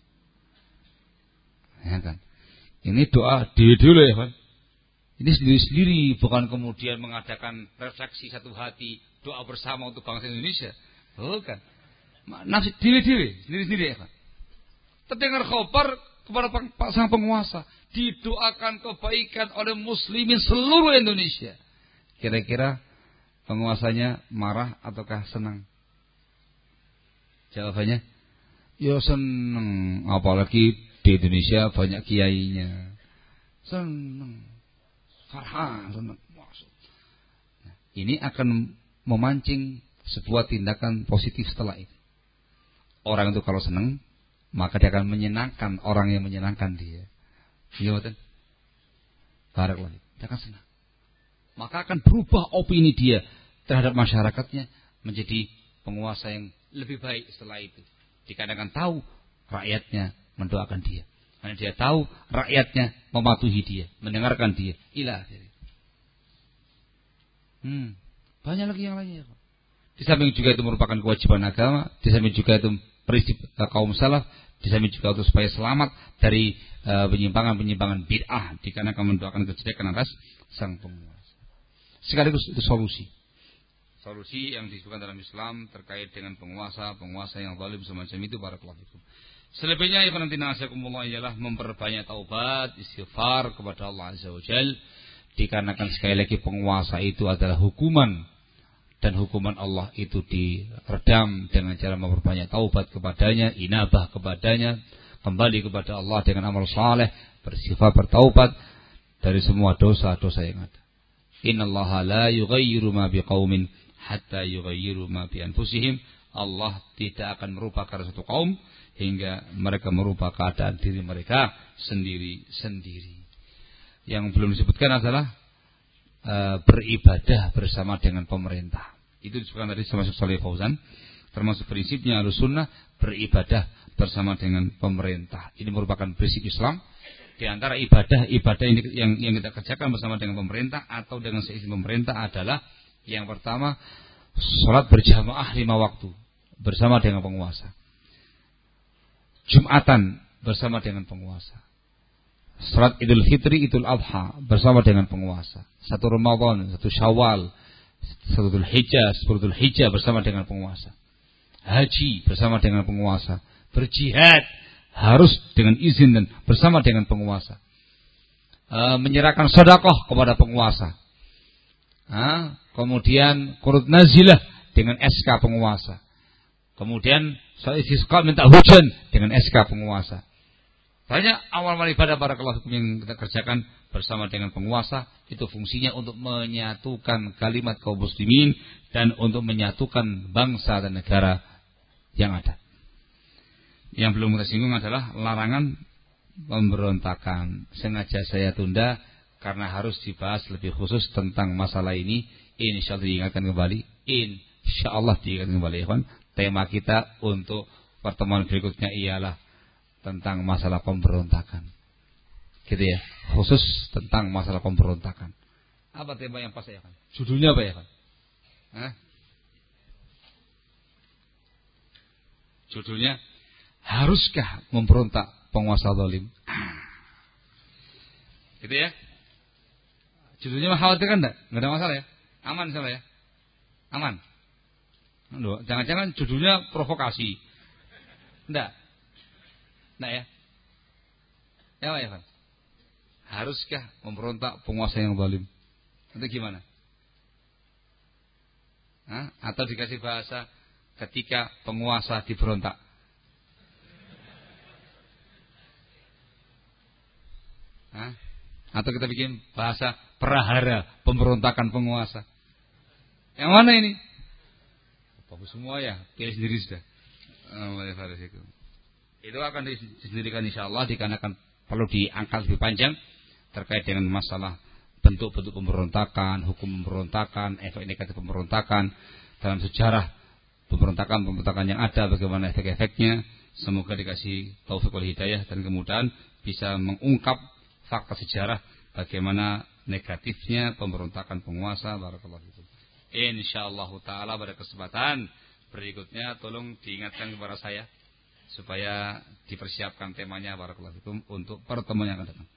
Ya kan? Ini doa dia dulu ya kan? Ini sendiri-sendiri, bukan kemudian mengadakan refleksi satu hati, doa bersama untuk bangsa Indonesia. Bukan. Nafsi diri-diri, sendiri-sendiri ya kan? Terdengar khabar kepada Pak sang penguasa, didoakan kebaikan oleh muslimin seluruh Indonesia. Kira-kira penguasanya marah ataukah senang? Jawabannya, ya senang. Apalagi di Indonesia banyak kiainya. Senang. Farhan, senang. Nah, ini akan memancing sebuah tindakan positif setelah itu. Orang itu kalau senang, maka dia akan menyenangkan orang yang menyenangkan dia. Iya betul? Barakallahu. Dia akan senang. Maka akan berubah opini dia terhadap masyarakatnya menjadi penguasa yang lebih baik setelah itu. Dikarenakan tahu rakyatnya mendoakan dia. Karena dia tahu rakyatnya mematuhi dia, mendengarkan dia. Ila akhirnya. Hmm, banyak lagi yang lainnya. Di samping juga itu merupakan kewajiban agama, di samping juga itu prinsip kaum salaf, di samping juga untuk supaya selamat dari uh, penyimpangan-penyimpangan bid'ah dikarenakan mendoakan kejelekan atas sang penguasa. Sekaligus itu solusi. Solusi yang disebutkan dalam Islam terkait dengan penguasa-penguasa yang zalim semacam itu, barakallahu fikum. Selebihnya ikhwan fillah ialah memperbanyak taubat, istighfar kepada Allah Azza wa Jalla, dikarenakan sekali lagi penguasa itu adalah hukuman, dan hukuman Allah itu diredam dengan cara memperbanyak taubat kepadanya, inabah kepadanya, kembali kepada Allah dengan amal saleh, bersifat bertaubat dari semua dosa-dosa yang ada. Innallaha la yughayyiru ma biqaumin hatta yughayyiru ma bi anfusihim. Allah tidak akan merubah keadaan satu kaum hingga mereka merubah keadaan diri mereka sendiri-sendiri. Yang belum disebutkan adalah Uh, beribadah bersama dengan pemerintah. Itu disebutkan tadi termasuk Shalih Fauzan, termasuk prinsipnya Ahlussunnah beribadah bersama dengan pemerintah. Ini merupakan prinsip Islam. Di antara ibadah-ibadah yang yang kita kerjakan bersama dengan pemerintah atau dengan seizin pemerintah adalah yang pertama, sholat berjamaah lima waktu bersama dengan penguasa. Jumatan bersama dengan penguasa. Salat Idul Fitri, Idul Adha bersama dengan penguasa. Satu Ramadan, satu Syawal, satu Dzul Hijjah, sepuluh Dzul Hijjah bersama dengan penguasa. Haji bersama dengan penguasa. Berjihad harus dengan izin dan bersama dengan penguasa. E, menyerahkan sedekah kepada penguasa. E, kemudian qunut nazilah dengan S K penguasa. Kemudian salat istisqa minta hujan dengan S K penguasa. Banyak amal-amal ibadah barakallahu fikum yang kita kerjakan bersama dengan penguasa. Itu fungsinya untuk menyatukan kalimat kaum muslimin dan untuk menyatukan bangsa dan negara yang ada. Yang belum kita singgung adalah larangan pemberontakan. Sengaja saya tunda karena harus dibahas lebih khusus tentang masalah ini. Insyaallah diingatkan kembali. Insyaallah diingatkan kembali. Tema kita untuk pertemuan berikutnya ialah tentang masalah pemberontakan. Gitu ya. Khusus tentang masalah pemberontakan. Apa tema yang pas ya kan? Judulnya apa ya kan? Hah? Judulnya, haruskah memberontak penguasa zalim? Gitu ya. Judulnya mengkhawatirkan enggak? Enggak ada masalah ya? Aman insyaallah ya? Aman. Loh, jangan-jangan judulnya provokasi. Enggak. Nah ya, ya ya kan. Haruskah memberontak penguasa yang zalim? Itu gimana? Hah? Atau dikasih bahasa ketika penguasa diberontak? Hah? Atau kita bikin bahasa prahara pemberontakan penguasa? Yang mana ini? Bagus semua ya, pilih sendiri sudah. Oh, itu akan disendirikan insyaallah dikarenakan perlu diangkat lebih panjang terkait dengan masalah bentuk-bentuk pemberontakan, hukum pemberontakan, efek negatif pemberontakan dalam sejarah pemberontakan-pemberontakan yang ada, bagaimana efek-efeknya. Semoga dikasih taufik wal hidayah dan kemudahan bisa mengungkap fakta sejarah bagaimana negatifnya pemberontakan penguasa. Barakallahu fikum. Insyaallah taala pada kesempatan berikutnya tolong diingatkan kepada saya supaya dipersiapkan temanya barakallahu fikum untuk pertemuan yang akan datang.